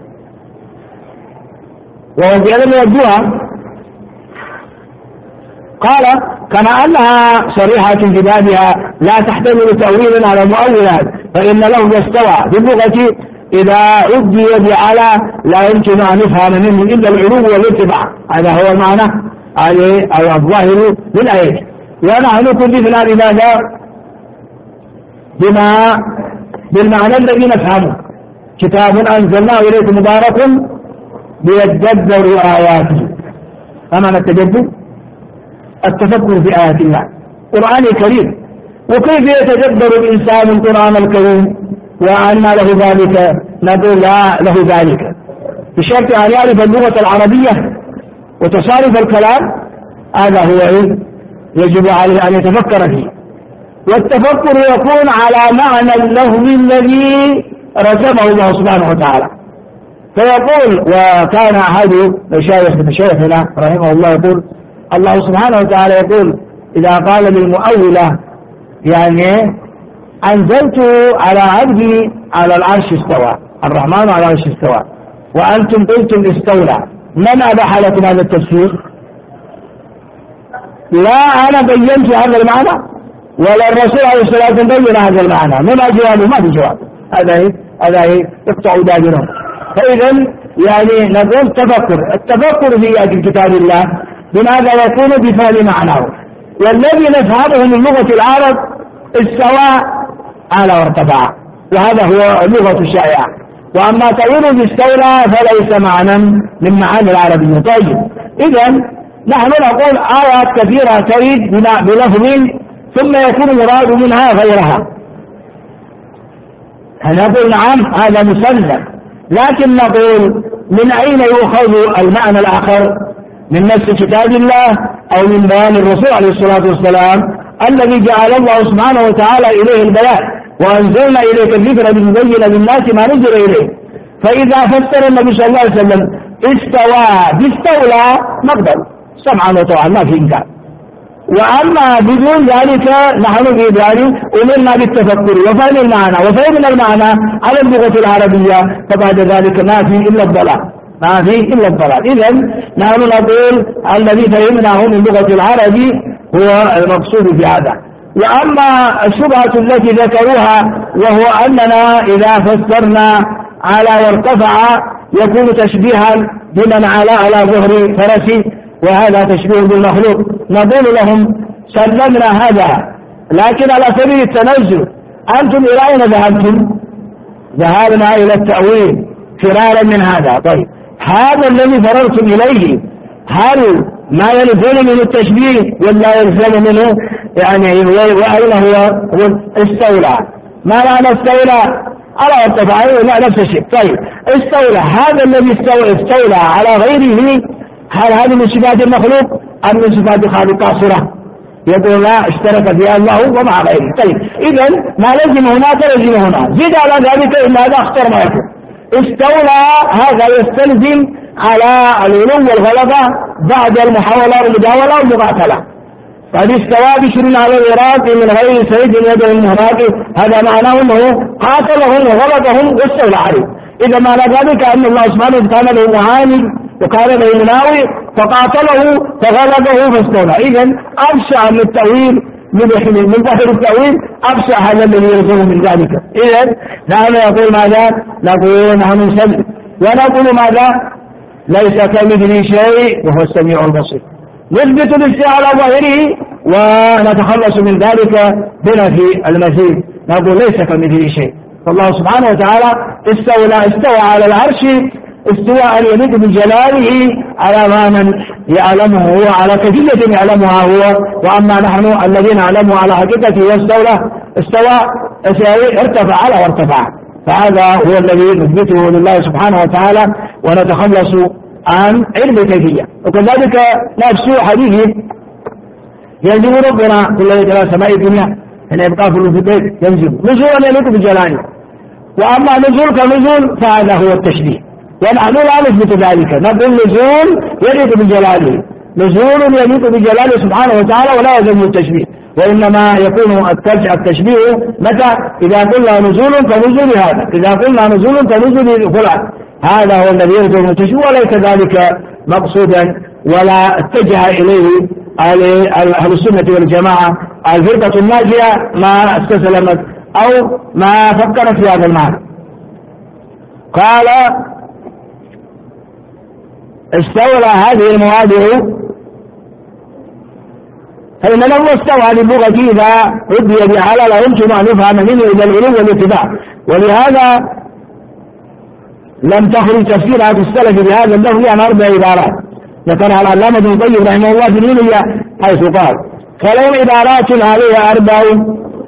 وفي هذا الوجه قال كما أنها صريحة في بابها لا تحتمل تأويلا على المؤولات، فإن له استوى في اللغة إذا أدي على لا يمكن أن يفهم منه إلا العلو والارتفاع. هذا هو المعنى أو الظاهر للآية. ونحن كلفنا بماذا؟ بما بالمعنى الذي نفهمه. كتاب أنزلناه إليكم مبارك ليتدبروا آياته. فمعنى التدبر التفكر في آيات الله القرآن الكريم. وكيف يتدبر الإنسان القرآن الكريم وأن له ذلك؟ نقول لا له ذلك بشرط أن يعرف اللغة العربية وتصارف الكلام. هذا هو يجب عليه أن يتفكر فيه. والتفكر يكون على معنى اللهو الذي رسمه الله سبحانه وتعالى. فيقول وكان أحد مشايخ مشايخنا رحمه الله يقول الله سبحانه وتعالى يقول إذا قال للمؤولة يعني أنزلت على عبدي على العرش استوى، الرحمن على العرش استوى، وأنتم قلتم استولى. من أباح لكم هذا التفسير؟ لا أنا بينت هذا المعنى ولا الرسول عليه الصلاة والسلام بين هذا المعنى. ما جوابه؟ ما في جواب. هذا هي هذا هي اقطعوا دابرهم. فإذا يعني نقول تفكر التفكر في آيات كتاب الله بماذا يكون؟ بفهم معناه. والذي نفهمه من لغة العرب استوى على وارتفع، وهذا هو اللغة الشائعة. وأما تأويل باستولى فليس معنى من معاني العربية. طيب إذا نحن نقول آيات كثيرة تريد بلفظ ثم يكون مراد منها غيرها. نقول نعم هذا مسلم، لكن نقول من أين يؤخذ المعنى الآخر؟ من نص كتاب الله أو من بيان الرسول عليه الصلاة والسلام الذي جعل الله سبحانه وتعالى إليه البيان وأنزلنا إليك الذكر لتبين للناس ما نزل إليه. فإذا فسر النبي صلى الله عليه وسلم استوى باستولى نقبل سمعا وطوعا ما في إنكار. وأما بدون ذلك نحن في ذلك أمرنا بالتفكر وفهم المعنى وفهمنا المعنى على اللغة العربية، فبعد ذلك ما في إلا الضلال ما في إلا الضلال. إذن نحن نقول الذي فهمناه من لغة العرب هو المقصود في هذا. وأما الشبهة التي ذكروها وهو أننا إذا فسرنا على وارتفع يكون تشبيها بمن على على ظهر فرس، وهذا تشبيه بالمخلوق. نقول لهم سلمنا هذا، لكن على سبيل التنزل أنتم إلى أين ذهبتم؟ ذهبنا إلى التأويل فرارا من هذا. طيب هذا الذي فررتم إليه هل ما يلزم منه التشبيه ولا يلزم منه يعني وأين هو استولى؟ ما معنى استولى؟ على ارتفع لا نفس الشيء. طيب استولى هذا الذي استولى, استولى على غيره هل هذه من صفات المخلوق أم من صفات خالق قاصرة؟ يقول لا اشترك فيها الله ومع غيره. طيب إذن ما لزم هناك لزم هنا، زيد على ذلك إلا هذا أخطر ما يكون. استولى هذا يستلزم على العلو والغلبة بعد المحاولة والمجاولة والمقاتلة. قد استوى بشر على العراق من غير سيد يده المهراق، هذا معناه أنه قاتلهم وغلبهم واستولى عليه. إذا معنى ذلك أن الله سبحانه كان له معاني وكان له مناوي فقاتله فغلبه فاستولى. إذن أبشع من التأويل من ظاهر التأويل أبصع هذا الذي يلزم من ذلك. إذن نحن نقول ماذا؟ نقول نحن نسلم ونقول ماذا؟ ليس كمثله شيء وهو السميع البصير. نثبت الاستواء على ظاهره ونتخلص من ذلك بنفي المزيد، نقول ليس كمثله شيء. فالله سبحانه وتعالى استولى استوى على العرش استواء يليق بجلاله على ما من يعلمه هو، على كيفية يعلمها هو، وأما نحن الذين نعلمه على حقيقته واستولى استوى ارتفع على وارتفع. فهذا هو الذي نثبته لله سبحانه وتعالى ونتخلص عن علم كيفية. وكذلك نفس حديث ينزل ربنا كل ليلة إلى سماء الدنيا حين يبقى في البيت ينزل نزولا يليق بجلاله، وأما نزول كنزول فهذا هو التشبيه، ونحن لا نثبت ذلك، نقول نزول يليق بجلاله، نزول يليق بجلاله سبحانه وتعالى ولا يلزم التشبيه، وإنما يكون التشبيه متى؟ إذا قلنا نزول كنزول هذا، إذا قلنا نزول كنزول فلان، هذا هو الذي يلزم التشبيه، وليس ذلك مقصودا ولا اتجه إليه أهل السنة والجماعة الفرقة الناجية ما استسلمت أو ما فكرت في هذا المعنى. قال استولى هذه المواضع، فإن لو استوى للغة إذا ردي بحالة لا يمكن أن يفهم منه إلى العلو والاتباع، ولهذا لم تخرج تفسير هذا السلف بهذا اللفظ عن أربع عبارات ذكرها العلامة ابن القيم رحمه الله في النونية، حيث قال فلهم عبارات عليها أربع،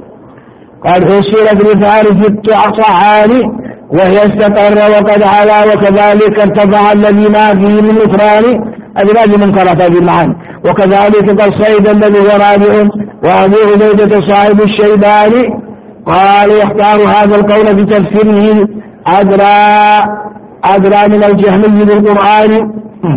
قد فسرت لفارس التعصعان وهي استقر وقد علا وكذلك ارتفع الذي ما فيه من نكران، هذه منكرات هذه المعاني، وكذلك قد صيد الذي هو رابع وأبو عبيدة صاحب الشيباني. قال يختار هذا القول في تفسيره أدرى أدرى من الجهمي بالقرآن.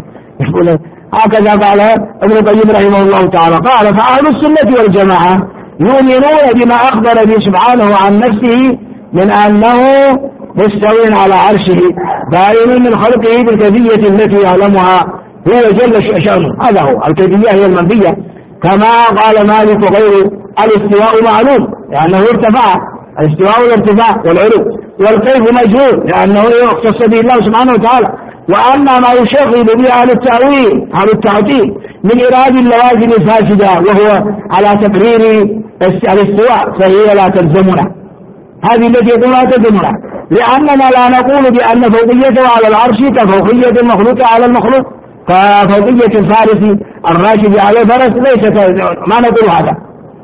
هكذا قال ابن القيم رحمه الله تعالى. قال فأهل السنة والجماعة يؤمنون بما أخبر به سبحانه عن نفسه من أنه مستوٍ على عرشه باين من خلقه بالكيفية التي يعلمها هو جل شأنه، هذا هو الكيفية هي المنفية، كما قال مالك وغيره الاستواء معلوم لأنه ارتفع، الاستواء والارتفاع والعلو، والكيف مجهول لأنه يختص به الله سبحانه وتعالى. وأما ما يشغل به أهل التأويل أهل التعطيل من إرادة اللوازم الفاسدة وهو على تقرير الاستواء فهي لا تلزمنا، هذه التي يقول لا تلزمنا، لأننا لا نقول بأن فوقيته على العرش كفوقية المخلوق على المخلوق، كفوقية الفارس الراكب على الفرس، ليس ما نقول هذا.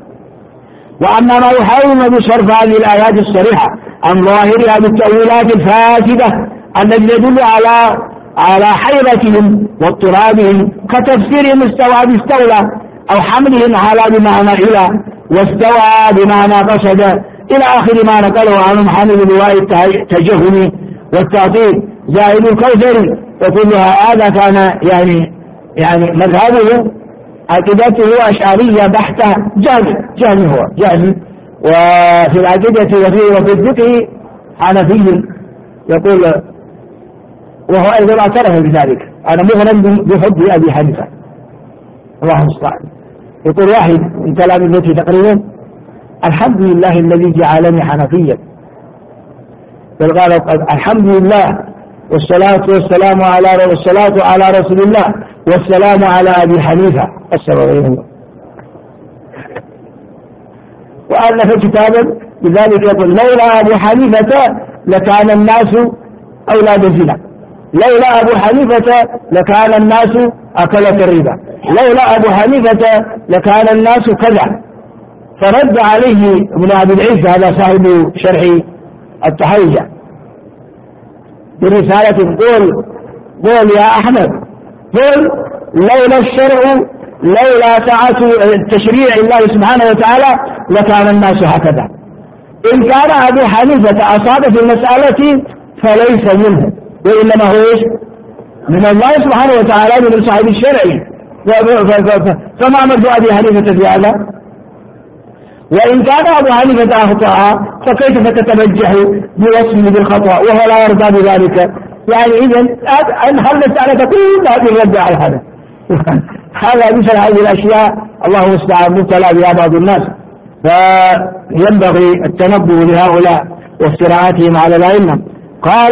وأما ما يحاول بصرف هذه الآيات الصريحة عن ظاهرها بالتأويلات الفاسدة التي تدل على على حيرتهم واضطرابهم، كتفسيرهم استوى باستولى أو حملهم على بمعنى إلى واستوى بمعنى قصد إلى آخر ما نقله عنهم حامل لواء التجهم والتعطيل زائد الكوثر، وكلها هذا كان يعني يعني مذهبه عقيدته أشعرية بحتة، جهمي جهمي هو جهمي، وفي العقيدة وفي وفي الفقه حنفي يقول، وهو أيضا اعترف بذلك، أنا مغرم بحب أبي حنيفة الله المستعان. يقول واحد من كلام التي تقريبا الحمد لله الذي جعلني حنفيا، قال الحمد لله والصلاة والسلام على والصلاة على رسول الله والسلام على أبي حنيفة السبب. وألف كتابا بذلك يقول لولا أبو حنيفة لكان الناس أولاد الزنا، لولا أبو حنيفة لكان الناس أكلة الربا، لولا أبو حنيفة لكان الناس كذا. فرد عليه ابن أبي العز هذا صاحب شرح التحوية برسالة قول قول يا أحمد قول لولا الشرع لولا سعة تشريع الله سبحانه وتعالى لكان الناس هكذا. إن كان أبو حنيفة أصاب في المسألة فليس منه، وإنما هو إيش؟ من الله سبحانه وتعالى من صاحب الشرع، فما مد أبي حنيفة في هذا؟ وإن كان أبو حنيفة أخطأ فكيف تتبجح بوصفه بالخطأ وهو لا يرضى بذلك؟ يعني إذن هل المسألة كلها بالرد على هذا؟ هذا مثل هذه الأشياء الله المستعان مبتلى بها بعض الناس، فينبغي التنبه لهؤلاء وافتراءاتهم على الأئمة. قال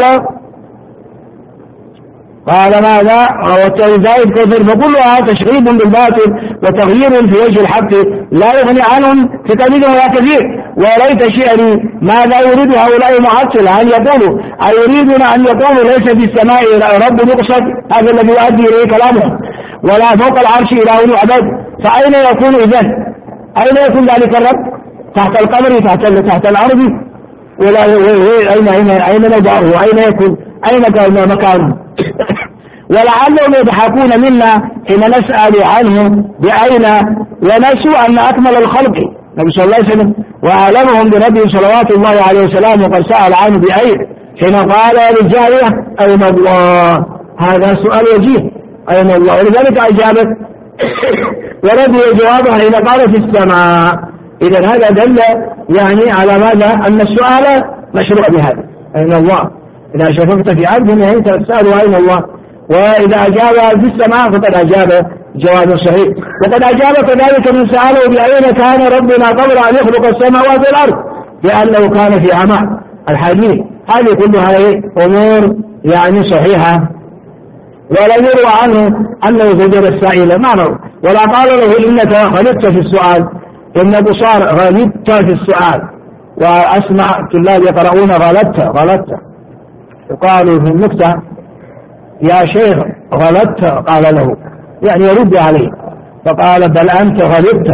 قال ماذا؟ والزائد كفر، فكلها تشغيب بالباطل وتغيير في وجه الحق لا يغني عنهم في قليل ولا كثير. وليت شعري ماذا يريد هؤلاء معطلة أن يقولوا أيريدون أن يقولوا ليس في السماء رب مقصد، هذا الذي يؤدي إليه كلامهم، ولا فوق العرش إله يعبد، فأين يكون إذن؟ أين يكون ذلك الرب؟ تحت القبر، تحت تحت الأرض، ولا أين أين أين نضعه؟ أين يكون؟ أين كان مكانه؟ ولعلهم يضحكون منا حين نسأل عنه بأين، ونسوا أن أكمل الخلق النبي صلى الله عليه وسلم وأعلمهم بربه صلوات الله عليه وسلم وقد سأل عنه بأين حين قال للجارية أين الله؟ هذا سؤال وجيه، أين الله؟ ولذلك أجابت ورد جوابها حين قال في السماء. إذا هذا دل يعني على ماذا؟ أن السؤال مشروع بهذا، أين الله؟ إذا شفقت في عبد يعني تسأل أين الله، وإذا أجاب في السماء فقد أجاب جواب صحيح. وقد أجاب كذلك من سأله بأين كان ربنا قبل أن يخلق السماوات والأرض، لأنه كان في عمى الحديث. هذه كلها أمور يعني صحيحة، ولا يروى عنه أنه زجر السائل ما نرى، ولا قال له إنك غلطت في السؤال، إنك صار غلطت في السؤال. وأسمع طلاب يقرؤون غلطت غلطت، يقال في النكتة يا شيخ غلطت، قال له يعني يرد عليه، فقال بل أنت غلطت.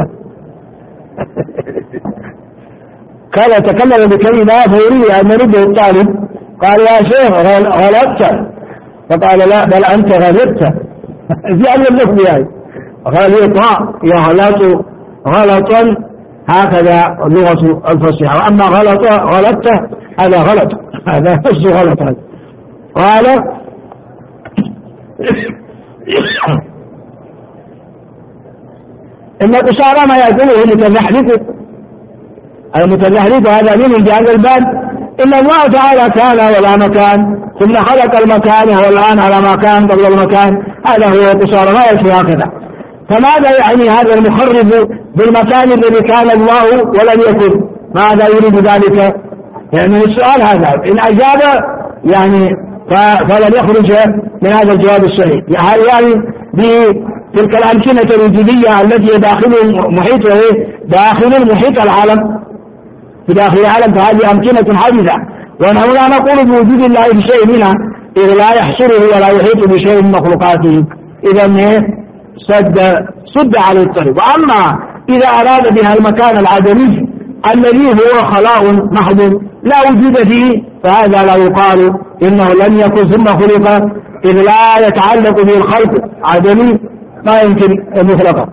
كان يتكلم بكلمة فيريد أن يرده الطالب، قال يا شيخ غلطت، فقال لا بل أنت غلطت. يعني اللفظ يعني غلط يغلط غلطا، هكذا اللغة الفصيحة. وأما غلط غلطت هذا غلط، هذا نفس غلط. قال إن قصارى ما يأكله المتزحلق، المتزحلق هذا من بهذا الباب. إن الله تعالى كان ولا مكان، ثم خلق المكان والآن على ما كان قبل المكان، هذا هو قصارى ما يكفي هكذا. فماذا يعني هذا المخرب بالمكان الذي كان الله ولم يكن؟ ماذا يريد ذلك؟ يعني السؤال هذا إن أجاب يعني فلن يخرج من هذا الجواب الصحيح. يعني بتلك الأمكنة الوجودية التي داخل المحيط، داخل المحيط العالم، في داخل العالم، فهذه أمكنة حادثة، ونحن لا نقول بوجود الله بشيء منها إذ لا يحصره ولا يحيط بشيء من مخلوقاته. إذا صد صد على الطريق. وأما إذا أراد بها المكان العدمي الذي هو خلاء محض لا وجود فيه، فهذا لا يقال إنه لم يكن ثم خلق، إذ لا يتعلق به الخلق عدمي ما يمكن مخلقا،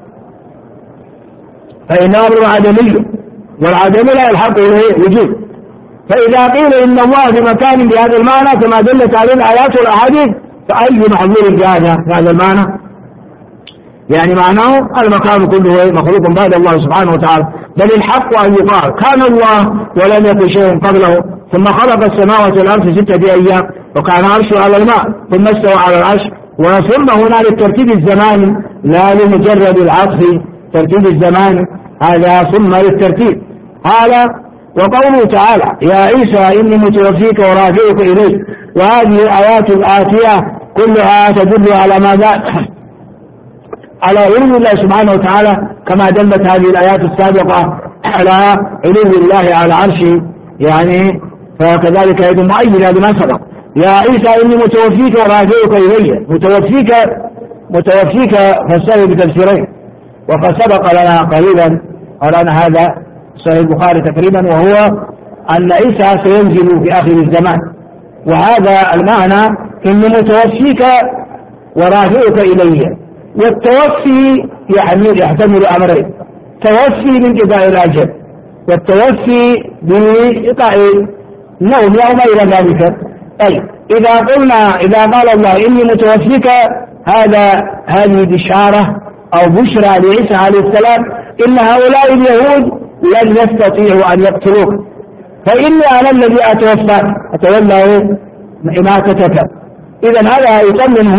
فإنه أمر عدمي، والعدم لا يلحق إليه وجود. فإذا قيل إن الله في مكان بهذا المعنى كما دلت عليه الآيات والأحاديث، فأي محظور جاء هذا المعنى؟ يعني معناه المكان كله مخلوق بعد الله سبحانه وتعالى، بل الحق أن يقال كان الله ولم يكن شيء قبله، ثم خلق السماوات والأرض في ستة أيام وكان عرشه على الماء ثم استوى على العرش. وثم هنا للترتيب الزماني لا لمجرد العطف، ترتيب الزمان هذا ثم للترتيب. قال وقوله تعالى يا عيسى إني متوفيك ورافعك إليك، وهذه الآيات الآتية كلها تدل على ماذا؟ على علو الله سبحانه وتعالى، كما دلت هذه الآيات السابقة على علو الله على عرشه، يعني فكذلك يد مؤيدة بما سبق. يا عيسى إني متوفيك ورافعك إلي، متوفيك متوفيك فسره بتفسيرين، وقد سبق لنا قريبا ولنا هذا صحيح البخاري تقريبا، وهو أن عيسى سينزل في آخر الزمان، وهذا المعنى إني متوفيك ورافعك إلي. والتوفي يعني يحتمل أمرين: توفي من قضاء الأجل، والتوفي بإيقاع النوم يوم إلى ذلك. أي إذا قلنا إذا قال الله إني متوفيك، هذا هذه بشارة أو بشرى لعيسى عليه السلام إن هؤلاء اليهود لن يستطيعوا أن يقتلوك، فإني أنا الذي أتوفاك أتولى إماتتك. إذا هذا يطمنه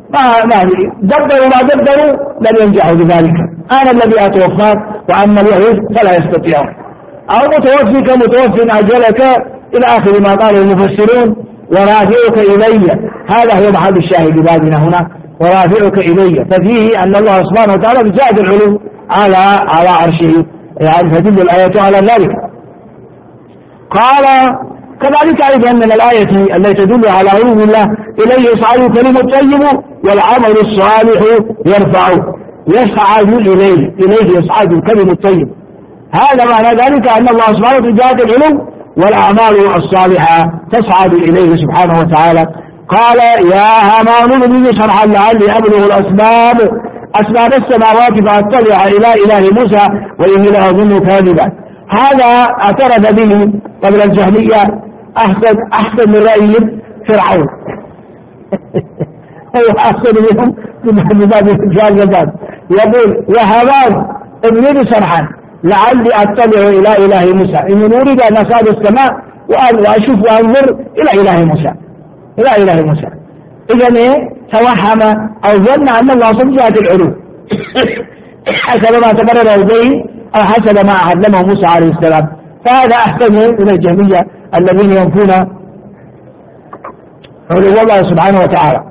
ما ما دبروا ما دبروا لن ينجحوا بذلك. أنا الذي أتوفاك وأما اليهود فلا يستطيعون. أو متوفي كمتوفي أجلك إلى آخر ما قال المفسرون. ورافعك إلي، هذا هو محل الشاهد بابنا هنا، ورافعك إلي، ففيه أن الله سبحانه وتعالى بزاد العلو على على عرشه، يعني تدل الآية على ذلك. قال كذلك أيضا من الآية التي تدل على علو الله: إليه يصعد الكلم الطيب والعمل الصالح يرفعه. يصعد إليه، إليه يصعد الكلم الطيب، هذا معنى ذلك أن الله سبحانه وتعالى بزاد العلو والأعمال الصالحة تصعد إليه سبحانه وتعالى. قال: يا هامان ابن لي شرحا لعلي أبلغ الأسباب أسباب السماوات فأطلع إلى إله موسى وإني لأظنه كاذبا. هذا اعترف به قبل الجهمية أحسن أحسن من رأي فرعون. أو أحسن منهم من باب الجهل. يقول: يا هامان ابن لي شرحا لعلي أطلع إلى إله موسى إني أريد أن أصعد السماء وأشوف وأنظر إلى إله موسى إلى إله موسى. إذن إيه؟ توهم أو ظن أن الله سبحانه وتعالى العلو حسب ما تقرر به أو حسب ما علمه موسى عليه السلام. فهذا أحسن من الجهمية الذين ينفون علو الله سبحانه وتعالى.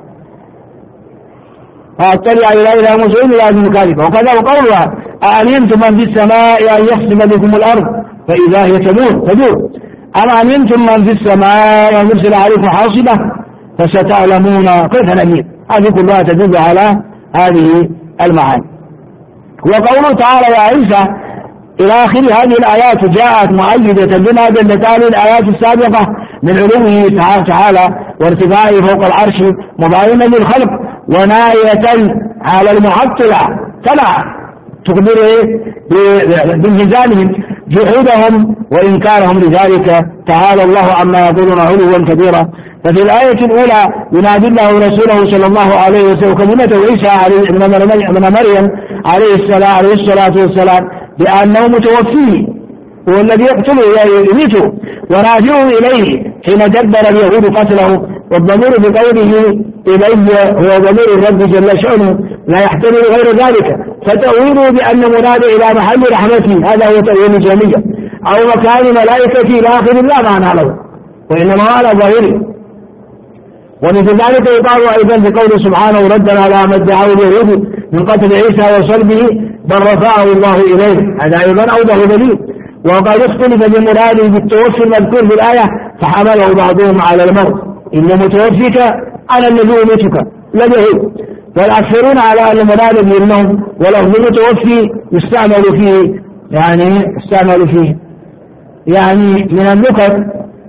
فأطلع إلى إله موسى إني لأظنه كاذبا. وكذا قولها: أأمنتم من في السماء أن يخسف بكم الأرض فإذا هي تمور تدور أم أمنتم من في السماء أن يرسل عليكم حاصبة فستعلمون كيف نذير. هذه كلها تدل على هذه المعاني. وقوله تعالى: يا عيسى إلى آخر هذه الآيات جاءت مؤيدة بما دلت عليه الآيات السابقة من علوه تعالى وارتفاعه فوق العرش مباينا للخلق وناية على المعطلة كما تخبر بانهزامهم جحودهم وإنكارهم لذلك تعالى الله عما يقولون علوا كبيرا. ففي الآية الأولى ينادي الله رسوله صلى الله عليه وسلم كلمته عيسى ابن مريم عليه السلام عليه الصلاة والسلام بأنه متوفيه هو الذي يقتله ويميته ورافعه إليه حين دبر اليهود قتله. والضمير بقوله إليه هو ضمير الرب جل شأنه لا يحتمل غير ذلك، فتأويله بأن مراد إلى محل رحمته هذا هو تأويل الجهمية، أو مكان ملائكته إلى آخر لا معنى له وإنما على ظاهره. ومثل ذلك يقال أيضا في قوله سبحانه: ردا على ما ادعاه اليهود من قتل عيسى وصلبه بل رفعه الله إليه. هذا أيضا أوضح دليل. وقد اختلف بمراده بالتوفي المذكور في الآية فحمله بعضهم على الموت: إن متوفيك على الذي يميتك لم يهود. والأكثرون على أن المراد بالنوم، ولفظ المتوفي يستعمل فيه يعني يستعمل فيه يعني من النكت.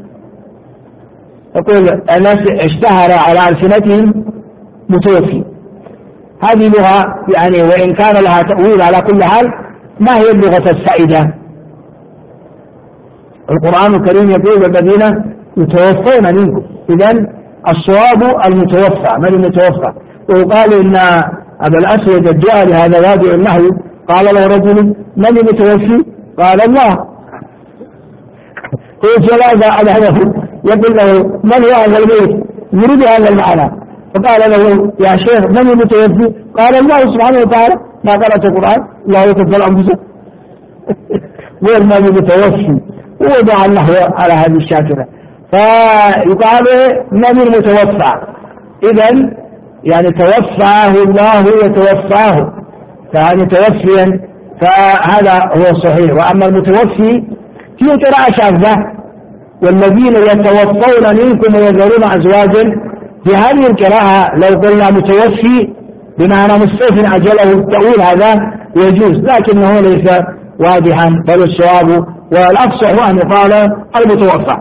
يقول الناس اشتهر على ألسنتهم متوفي، هذه لغة يعني وإن كان لها تأويل على كل حال ما هي اللغة السائدة. القرآن الكريم يقول: الذين يتوفون منكم. إذن الصواب المتوفى، من المتوفى؟ وقال إن أبا الأسود الدعاء لهذا وادع النحو قال له رجل: من المتوفي؟ قال: الله. قلت: فماذا أذهبه؟ يقول له: من هو هذا الميت؟ يريد هذا المعنى. فقال له: يا شيخ من المتوفي؟ قال: الله سبحانه وتعالى. ما قرأت القرآن؟ الله يتوفى الأنفس. غير من المتوفي ووضع النحو على هذه الشاكرة. فيقال: من المتوفى؟ إذن يعني توفاه الله يتوفاه، يعني توفيا، فهذا هو الصحيح. وأما المتوفي في قراءة شاذة: والذين يتوفون منكم ويذرون أزواجا. في هذه القراءة لو قلنا متوفي بمعنى مستوفٍ أجله التأويل هذا يجوز، لكنه ليس واضحا، بل الصواب والأفصح أن يقال المتوفى.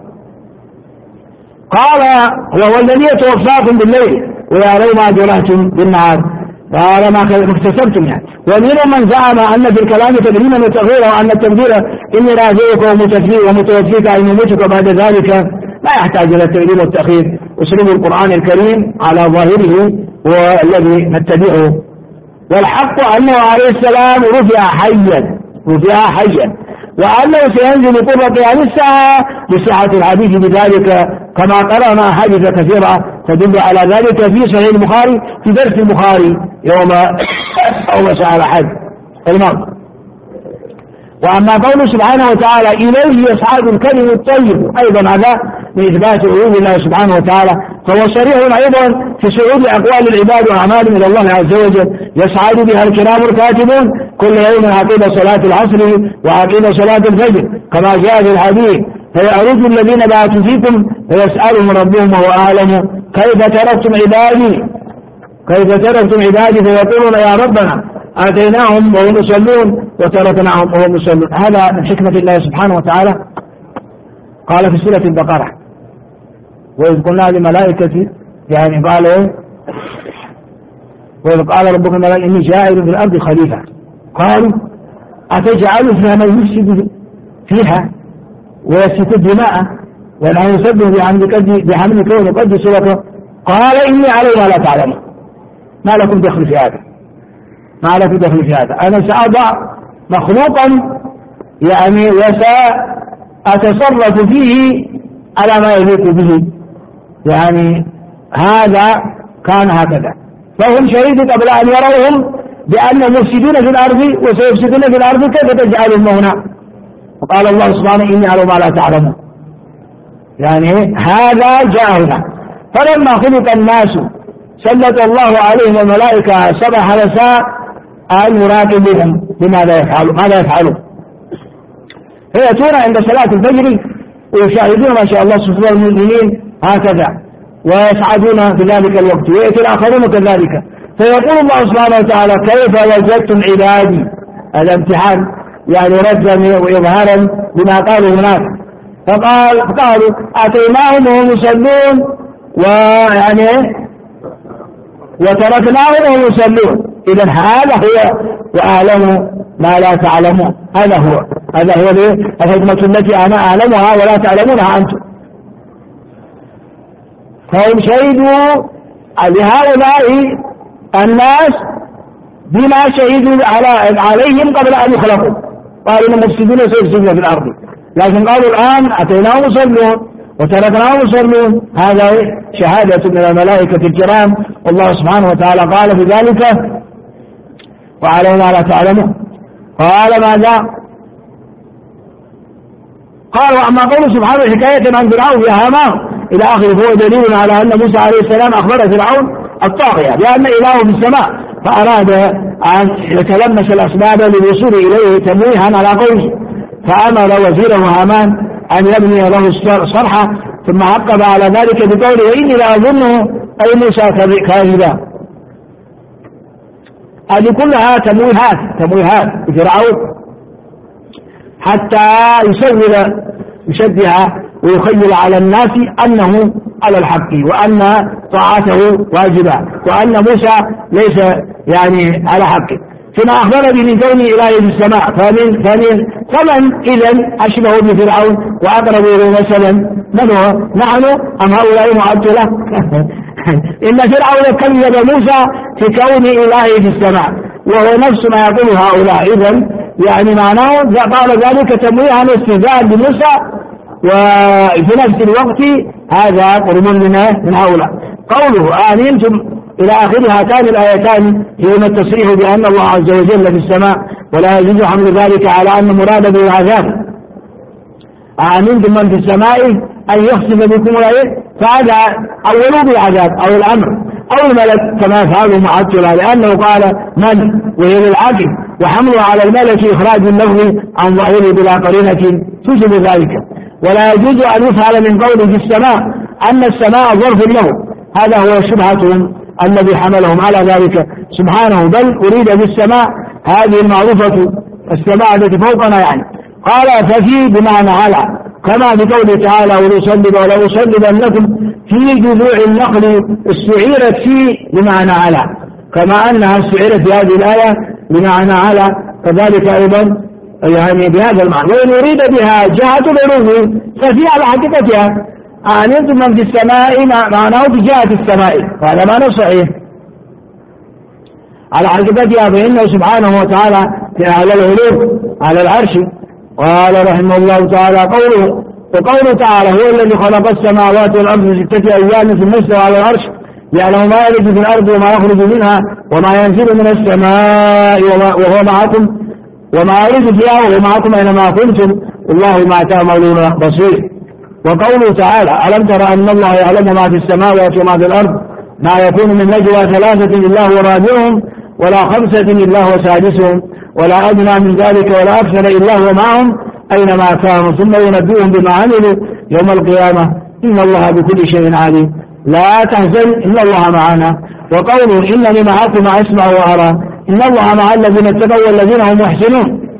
قال: وهو الذي يتوفاكم بالليل ويعلم ما جرحتم بالنهار. قال: ما اكتسبتم يعني. ومنهم من زعم أن في الكلام تقديما وتغييرا، وأن التقدير إني راجعك ومتوفيك أن يموتك بعد ذلك لا يحتاج إلى التقديم والتأخير. أسلوب القرآن الكريم على ظاهره هو الذي نتبعه. والحق أنه عليه السلام رفع حيا رفع حيا وأنه سينزل قرب قيام الساعة بصحة الحديث بذلك كما قرأنا أحاديث كثيرة تدل على ذلك في صحيح البخاري في درس البخاري يوم أو سأل أحد الماضي. وأما قوله سبحانه وتعالى إليه يصعد الكلم الطيب أيضا هذا من إثبات علو الله سبحانه وتعالى، فهو صريح أيضا في صعود أقوال العباد وأعمالهم إلى الله عز وجل يصعد بها الكرام الكاتبون كل يوم عقيد صلاة العصر وعقيد صلاة الفجر كما جاء في الحديث فيعرج الذين بعثوا فيكم فيسألهم ربهم وهو أعلم كيف تركتم عبادي كيف تركتم عبادي فيقولون يا ربنا آتيناهم وهم يصلون وتركناهم وهم يصلون. هذا من حكمة الله سبحانه وتعالى. قال في سورة البقرة وإذ قلنا للملائكة يعني قالوا وإذ قال ربك الملائكة إني جاعل في الأرض خليفة قالوا أتجعل فيها من يفسد فيها ويسفك الدماء ونحن نسبح بحمدك ونقدس لك قال إني علي ما لا تعلمون. ما لكم دخل في هذا ما لكم دخل في هذا أنا سأضع مخلوقا يعني وسأتصرف فيه على ما يليق به يعني هذا كان هكذا. فهم شهيد قبل أن يروهم بأن مفسدون في الأرض وسيفسدون في الأرض كيف تجعلهم هنا. وقال الله سبحانه إني على ما لا تعلمون يعني هذا جاء هنا. فلما خلق الناس سلط الله عليهم الملائكة سبع مساء أن يراقبهم بماذا يفعلون ماذا يفعلون فيأتون عند صلاة الفجر ويشاهدون ما شاء الله صفوف المؤمنين هكذا ويسعدون في ذلك الوقت ويأتي الآخرون كذلك. فيقول الله سبحانه وتعالى كيف وجدتم عبادي الامتحان يعني ردا وإظهارا بما قالوا هناك. فقال فقالوا أتيناهم وهم يصلون ويعني وتركناهم وهم يصلون. إذا هذا هو وأعلم ما لا تعلمون. هذا هو هذا هو الحكمة التي أنا أعلمها ولا تعلمونها أنتم. فهم شهدوا لهؤلاء الناس بما شهدوا على عليهم قبل أن يخلقوا قالوا إنهم مفسدون سيفسدون في الأرض لكن قالوا الآن أتيناهم يصلون وتركناهم يصلون. هذا شهادة من الملائكة الكرام. والله سبحانه وتعالى قال في ذلك وعلى ما لا تعلمون. قال ماذا قال وأما قوله سبحانه حكاية عن فرعون يا هامان إلى آخره فهو دليل على أن موسى عليه السلام أخبر فرعون الطاغية بأن إله في السماء فأراد أن يتلمس الأسباب للوصول إليه تمويها على قوله فأمر وزيره هامان أن يبني له صرحة ثم عقب على ذلك بقوله وإني لأظنه أي موسى كاذبا. هذه كلها تمويهات تمويهات لفرعون حتى يسول يشبه ويخيل على الناس أنه على الحق وأن طاعته واجبة وأن موسى ليس يعني على حق. ثم أخبر به من كونه إله في السماء فمن فمن إذن أشبه بفرعون وأقرب إليه مثلا من هو نحن أم هؤلاء معطلة؟ إن فرعون كذب موسى في كونه إله في السماء وهو نفس ما يقول هؤلاء. إذن يعني معناه قال ذلك تمويها استهزاء بموسى وفي نفس الوقت هذا قرب من هؤلاء. قوله آمنتم إلى آخر هاتان الآيتان هما التصريح بأن الله عز وجل في السماء ولا يجوز حمل ذلك على أن مراد به العذاب. آمنتم من في السماء أن يخسف بكم الأرض فهذا أولوا بالعذاب أو الأمر أو الملك كما يفعله معطلة لأنه قال من وهي للعاقل وحمله على الملك إخراج اللفظ عن ظاهره بلا قرينة تجب ذلك. ولا يجوز أن يفعل من قوله في السماء أن السماء ظرف له هذا هو شبهتهم الذي حملهم على ذلك سبحانه بل أريد بالسماء هذه المعروفة السماء التي فوقنا يعني. قال ففي بمعنى على كما بقوله تعالى ولأصلب ولا أصلبنكم في جذوع النخل استعيرت في بمعنى على كما أنها استعيرت في هذه الآية بمعنى على كذلك أيضا يعني بهذا المعنى. وإن أريد بها جهة العلو ففي على حقيقتها آمنتم من في السماء معناه بجهة السماء وهذا معنى صحيح على حقيقتها فإنه سبحانه وتعالى في أعلى العلو على العرش قال رحمه الله تعالى قوله وقوله تعالى هو الذي خلق السماوات والأرض في ستة أيام ثم استوى على العرش يعلم ما يلج في الأرض وما يخرج منها وما ينزل من السماء وهو معكم وما يريد فيها وهو معكم أينما كنتم والله ما تعملون بصير. وقوله تعالى ألم تر أن الله يعلم ما في السماوات وما في الأرض ما يكون من نجوى ثلاثة إلا هو رابعهم ولا خمسة إلا هو سادسهم ولا أدنى من ذلك ولا أكثر إلا هو معهم أينما كانوا ثم ينبئهم بما عملوا يوم القيامة إن الله بكل شيء عليم. لا تحزن إن الله معنا. وقوله إنني معكم أسمع وأرى إن الله مع الذين اتقوا والذين هم محسنون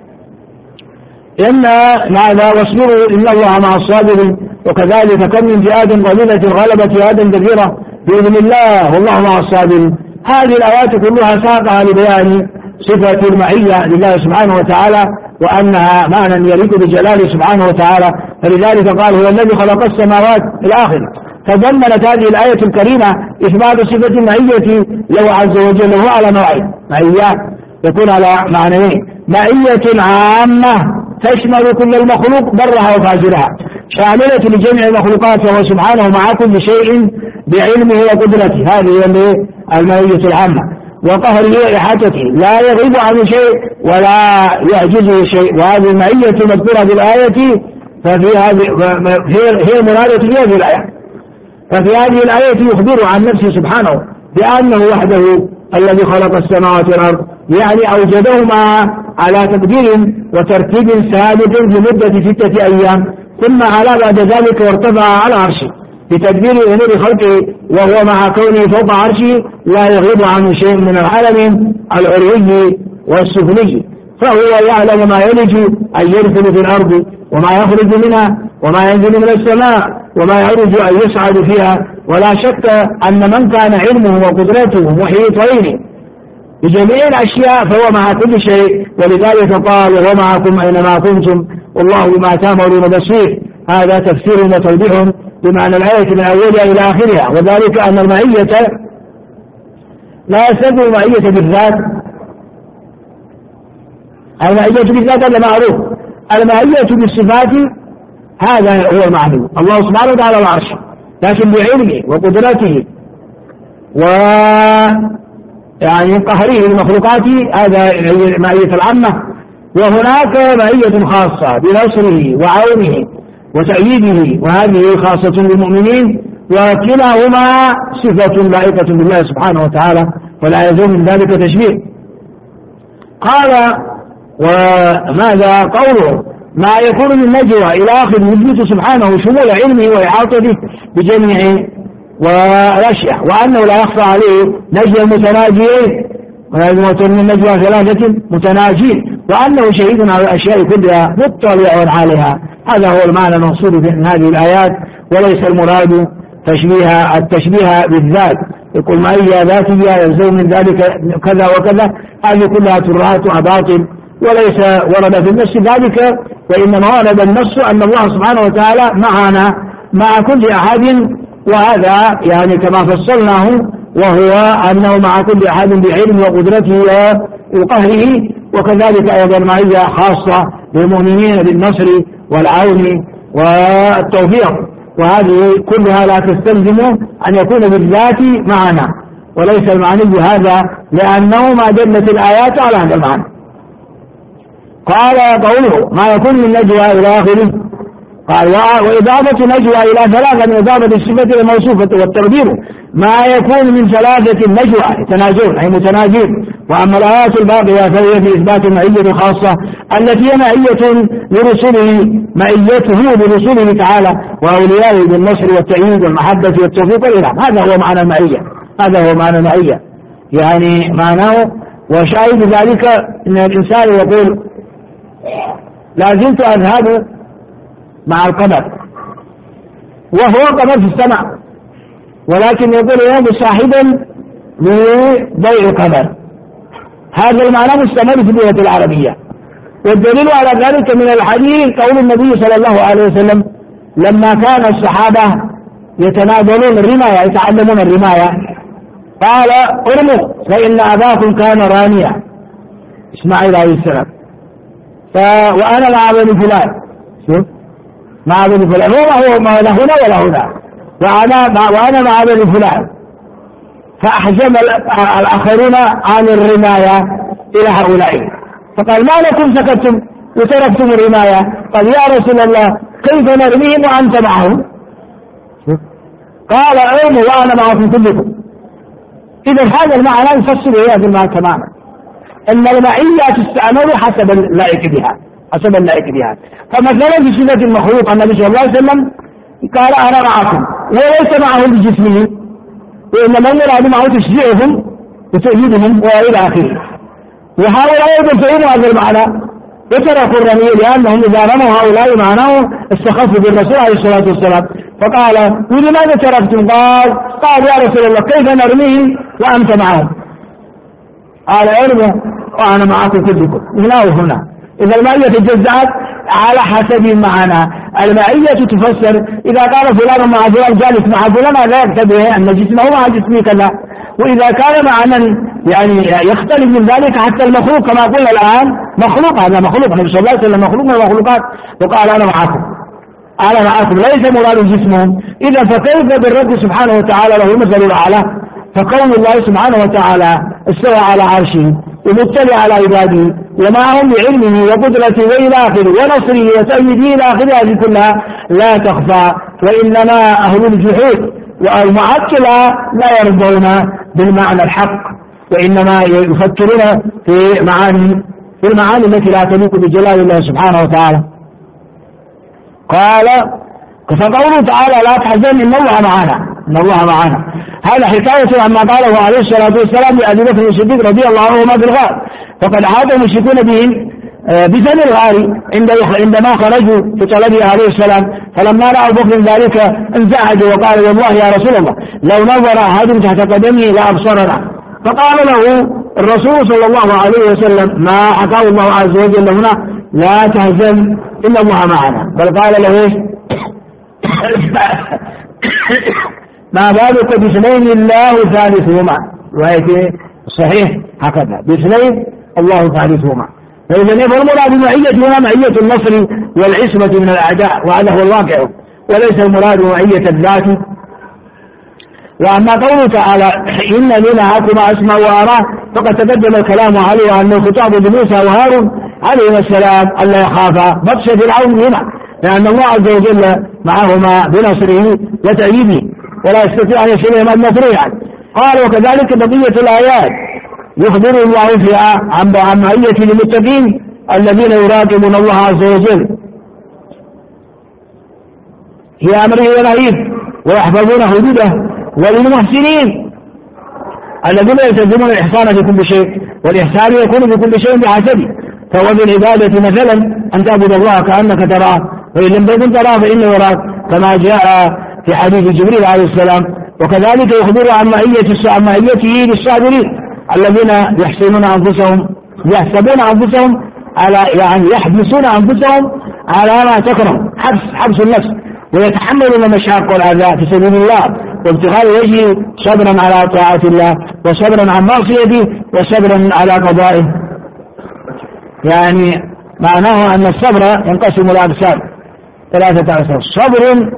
إن ماذا واصبروا إن الله مع الصابرين. وكذلك كم من فئات قليلة غلبت فئات كثيرة بإذن الله والله مع الصابرين. هذه الآيات كلها ساقها لبيان صفة المعية لله سبحانه وتعالى وأنها معنى يليق بجلاله سبحانه وتعالى. فلذلك قال هو الذي خلق السماوات الآخر. تضمنت هذه الآية الكريمة إثبات صفة المعية له عز وجل وهو على نوعين. معية يكون على معنيين معية عامة تشمل كل المخلوق برها وفاجرها شاملة لجميع المخلوقات وهو سبحانه مع كل شيء بعلمه وقدرته. هذه المعية العامة. وقهره وإحاطته لا يغيب عنه شيء ولا يعجزه شيء. وهذه المعية المذكورة في الآية ففي هذه هي المرادة في هذه الآية. ففي هذه الآية يخبر عن نفسه سبحانه بأنه وحده الذي خلق السماوات والأرض يعني أوجدهما على تقدير وترتيب سابق في مدة ستة أيام ثم على بعد ذلك وارتفع على عرشه بتدبير أمور خلقه وهو مع كونه فوق عرشه لا يغيب عنه شيء من العالم العلوي والسفلي. فهو يعلم ما يلج أن يدخل في الأرض وما يخرج منها وما ينزل من السماء وما يعرج أن يصعد فيها. ولا شك أن من كان علمه وقدرته محيطين بجميع الأشياء فهو مع كل شيء. ولذلك قال وهو معكم أينما كنتم والله بما تعملون بصير. هذا تفسير وتوضيح بمعنى الآية من أولها إلى آخرها. وذلك أن المعية لا يستلزم المعية بالذات. المعية بالذات هذا معروف. المعية بالصفات هذا هو المعنى. الله سبحانه وتعالى العرش لكن بعلمه وقدرته و يعني قهره المخلوقات هذا المعية العامة. وهناك معية خاصة بنصره وعونه وتأييده وهذه خاصة بالمؤمنين وكلاهما صفة لائقة بالله سبحانه وتعالى ولا يزول من ذلك تشبيه. قال وماذا قوله ما يكون من نجوى إلى آخر يثبت سبحانه شمول علمه وإحاطته بجميع والأشياء وأنه لا يخفى عليه نجوى المتناجين ولازم من نجوى ثلاثة متناجين وأنه شهيد على الأشياء كلها مطلع عليها. هذا هو المعنى المقصود من هذه الآيات وليس المراد تشبيه التشبيه بالذات. يقول ما هي ذاتية يلزم من ذلك كذا وكذا. هذه كلها ترهات وأباطل وليس ورد في النص ذلك وإنما ورد النص أن الله سبحانه وتعالى معنا مع كل أحد. وهذا يعني كما فصلناه وهو أنه مع كل أحد بعلم وقدرته وقهره. وكذلك أيضا معية خاصة للمؤمنين بالنصر والعون والتوفيق. وهذه كلها لا تستلزم أن يكون بالذات معنا وليس المعني هذا لأنه ما دلت الآيات على هذا المعنى. قال قوله ما يكون من نجوى إلى آخره. قال وإضافة نجوى إلى ثلاثة من إضافة الصفة الموصوفة والتقدير ما يكون من ثلاثة نجوى يتناجون أي متناجين. وأما الآيات الباقية فهي في إثبات المعية خاصة التي هي معية لرسله معيته لرسله تعالى وأوليائه بالنصر والتأييد والمحبة والتوفيق والإلهام. هذا هو معنى المعية. هذا هو معنى المعية يعني معناه. وشاهد ذلك أن الإنسان يقول لا زلت أذهب مع القمر وهو قمر في السماء ولكن يقول يوم صاحبا لضيء القمر. هذا المعنى مستمر في اللغة العربية. والدليل على ذلك من الحديث قول النبي صلى الله عليه وسلم لما كان الصحابة يتناولون الرماية يتعلمون الرماية قال ارموا فإن أباكم كان راميا إسماعيل عليه السلام وأنا مع بني فلان، شوف مع بني فلان، هو ما لا هنا ولا هنا، وأنا مع وأنا مع بني فلان، فأحجم الآخرون عن الرماية إلى هؤلاء، فقال ما لكم سكتتم وتركتم الرماية؟ قال يا رسول الله كيف نرميهم وأنت معهم؟ قال ارموا وأنا معكم كلكم. إذا هذا المعنى يفسر هذا المعنى تماما، أن المعية تستعمل حسب اللائق بها، حسب اللائق بها. فمثلا في صفة المخلوق النبي صلى الله عليه وسلم قال أنا معكم وليس معهم بجسمه، وإنما المراد معه تشجيعهم وتأييدهم وإلى آخره. وهؤلاء يدفعون هذا المعنى وتركوا الرمي لأنهم إذا رموا هؤلاء معناه استخفوا بالرسول عليه الصلاة والسلام، فقال ولماذا تركتم؟ قال قال يا رسول الله كيف نرميه وأنت معهم؟ قال ارموا وأنا معكم كلكم هنا وهنا. إذا المعية تجزأت على حسب المعنى. المعية تفسر إذا قال فلان مع فلان جالس مع فلان لا يقتضي أن جسمه مع جسمي كذا، وإذا كان معنى يعني يختلف من ذلك حتى المخلوق كما قلنا الآن مخلوق، هذا مخلوق النبي صلى الله عليه وسلم مخلوق من المخلوقات، وقال أنا معكم أنا معكم ليس مراد جسمهم. إذا فكيف بالرب سبحانه وتعالى له المثل الأعلى؟ فقول الله سبحانه وتعالى استوى على عرشه ومطلع على عباده ومعهم بعلمه وقدرته وإلى آخره ونصره وتأييده إلى آخره، هذه كلها لا تخفى. وإنما أهل الجحود والمعطلة لا يرضون بالمعنى الحق، وإنما يفكرون في معاني في المعاني التي لا تليق بجلال الله سبحانه وتعالى. قال فقوله تعالى لا تحزن إن الله معنا، إن الله معنا، هذا حكاية عما قاله عليه الصلاة والسلام لأبي بكر الصديق رضي الله عنهما في الغار، فقد عاد المشركون بهم بسن الغار عندما خرجوا في طلبه عليه السلام، فلما رأوا بكر ذلك انزعجوا وقالوا والله يا رسول الله لو نظر أحد تحت قدمه لأبصرنا. فقال له الرسول صلى الله عليه وسلم ما حكاه الله عز وجل هنا لا تهزن إن الله معنا، بل قال له ايش؟ ما بالك باثنين الله ثالثهما، رواية صحيح هكذا باثنين الله ثالثهما. فإذا المراد بمعية هنا معية النصر والعصمة من الأعداء، وهذا هو الواقع وليس المراد معية الذات. وأما قوله تعالى إنني معكما أسمع وأرى فقد تقدم الكلام عليه وأنه خطاب بموسى وهارون عليهما السلام ألا يخافا بطش فرعون هنا، لأن الله عز وجل معهما بنصره وتأييده ولا يستطيع أن يشيلهم المفروع. قال وكذلك بقية الآيات يخبر الله فيها عن معية للمتقين الذين يراقبون الله عز وجل في أمره ونهيه ويحفظون حدوده، وللمحسنين الذين يلتزمون الإحسان في كل شيء، والإحسان يكون في كل شيء بحسبه. فهو بالعبادة مثلا أن تعبد الله كأنك تراه وإن لم تكن تراه فإنه يراك كما جاء في حديث جبريل عليه السلام. وكذلك يخبر عن معية عن معيته للصابرين الذين يحسنون أنفسهم يحسبون أنفسهم على يعني يحبسون أنفسهم على ما تكره حبس حبس النفس، ويتحملون مشاق والأذى في سبيل الله وابتغاء وجهه صبرا على طاعة الله وصبرا عن معصيته وصبرا على قضائه. يعني معناه أن الصبر ينقسم إلى أقسام ثلاثة أقسام: صبر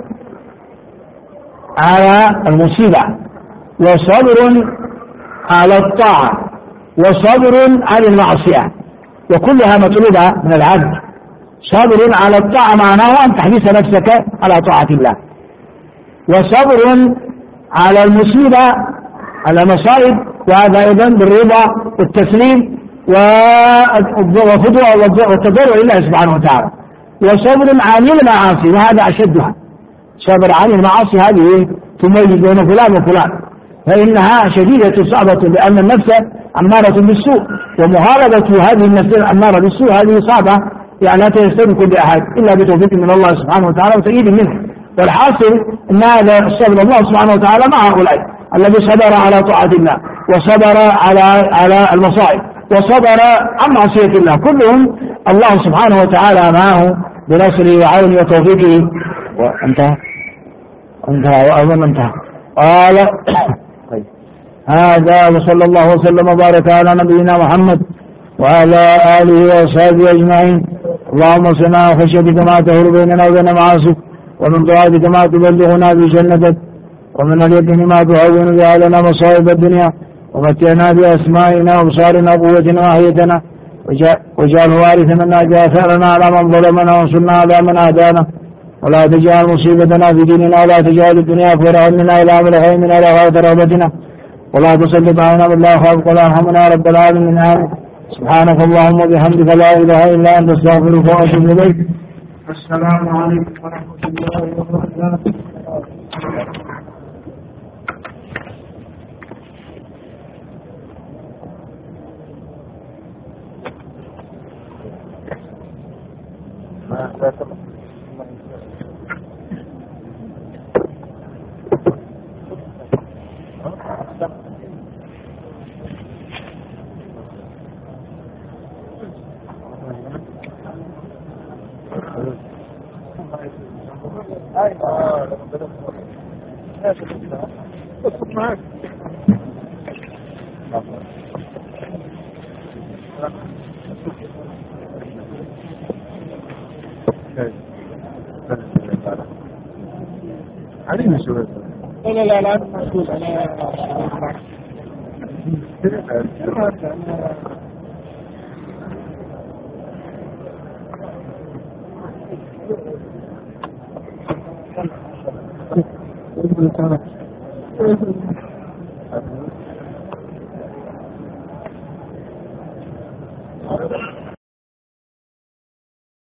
على المصيبة، وصبر على الطاعة، وصبر عن المعصية، وكلها مطلوبة من العبد. صبر على الطاعة معناه أن تحبس نفسك على طاعة الله، وصبر على المصيبة على مصائب، وهذا أيضا بالرضا والتسليم والخضوع والتضرع لله سبحانه وتعالى، وصبر عن المعاصي وهذا أشدها. صبر عن المعاصي هذه تميز بين فلان وفلان، فإنها شديدة صعبة، لأن النفس أمارة بالسوء، ومهاربة هذه النفس الأمارة بالسوء هذه صعبة، يعني لا تيسر كل أحد إلا بتوفيق من الله سبحانه وتعالى وتأييد منه. والحاصل أن هذا الصبر الله سبحانه وتعالى مع هؤلاء الذي صبر على طاعة الله وصبر على على المصائب وصبر عن معصية الله، كلهم الله سبحانه وتعالى معه بنصره وعونه وتوفيقه. وانتهى انتهى وأظن انتهى. قال طيب هذا وصلى الله وسلم وبارك على نبينا محمد وعلى آله وصحبه أجمعين. اللهم اصلنا وخشيتك ما تهول بيننا وبين معاصيك، ومن طاعتك ما تبلغنا بجنتك، ومن اليقين ما تهون بها لنا مصائب الدنيا، ومتعنا بأسمائنا وابصارنا وقوتنا وأحيتنا، واجعله وارث منا اجعل ثأرنا على من ظلمنا وانصرنا على من عادانا، ولا تجعل مصيبتنا في ديننا، ولا تجعل الدنيا أكبر همنا إلى مبلغ علمنا ولا غاية رغبتنا، ولا تسلط علينا من لا يخافك ولا يرحمنا يا رب العالمين. آمين. سبحانك اللهم وبحمدك لا إله إلا أنت استغفرك وأتوب إليك. السلام عليكم ورحمة الله وبركاته. علينا شوية. لا لا لا مسؤول أنا. Thank you.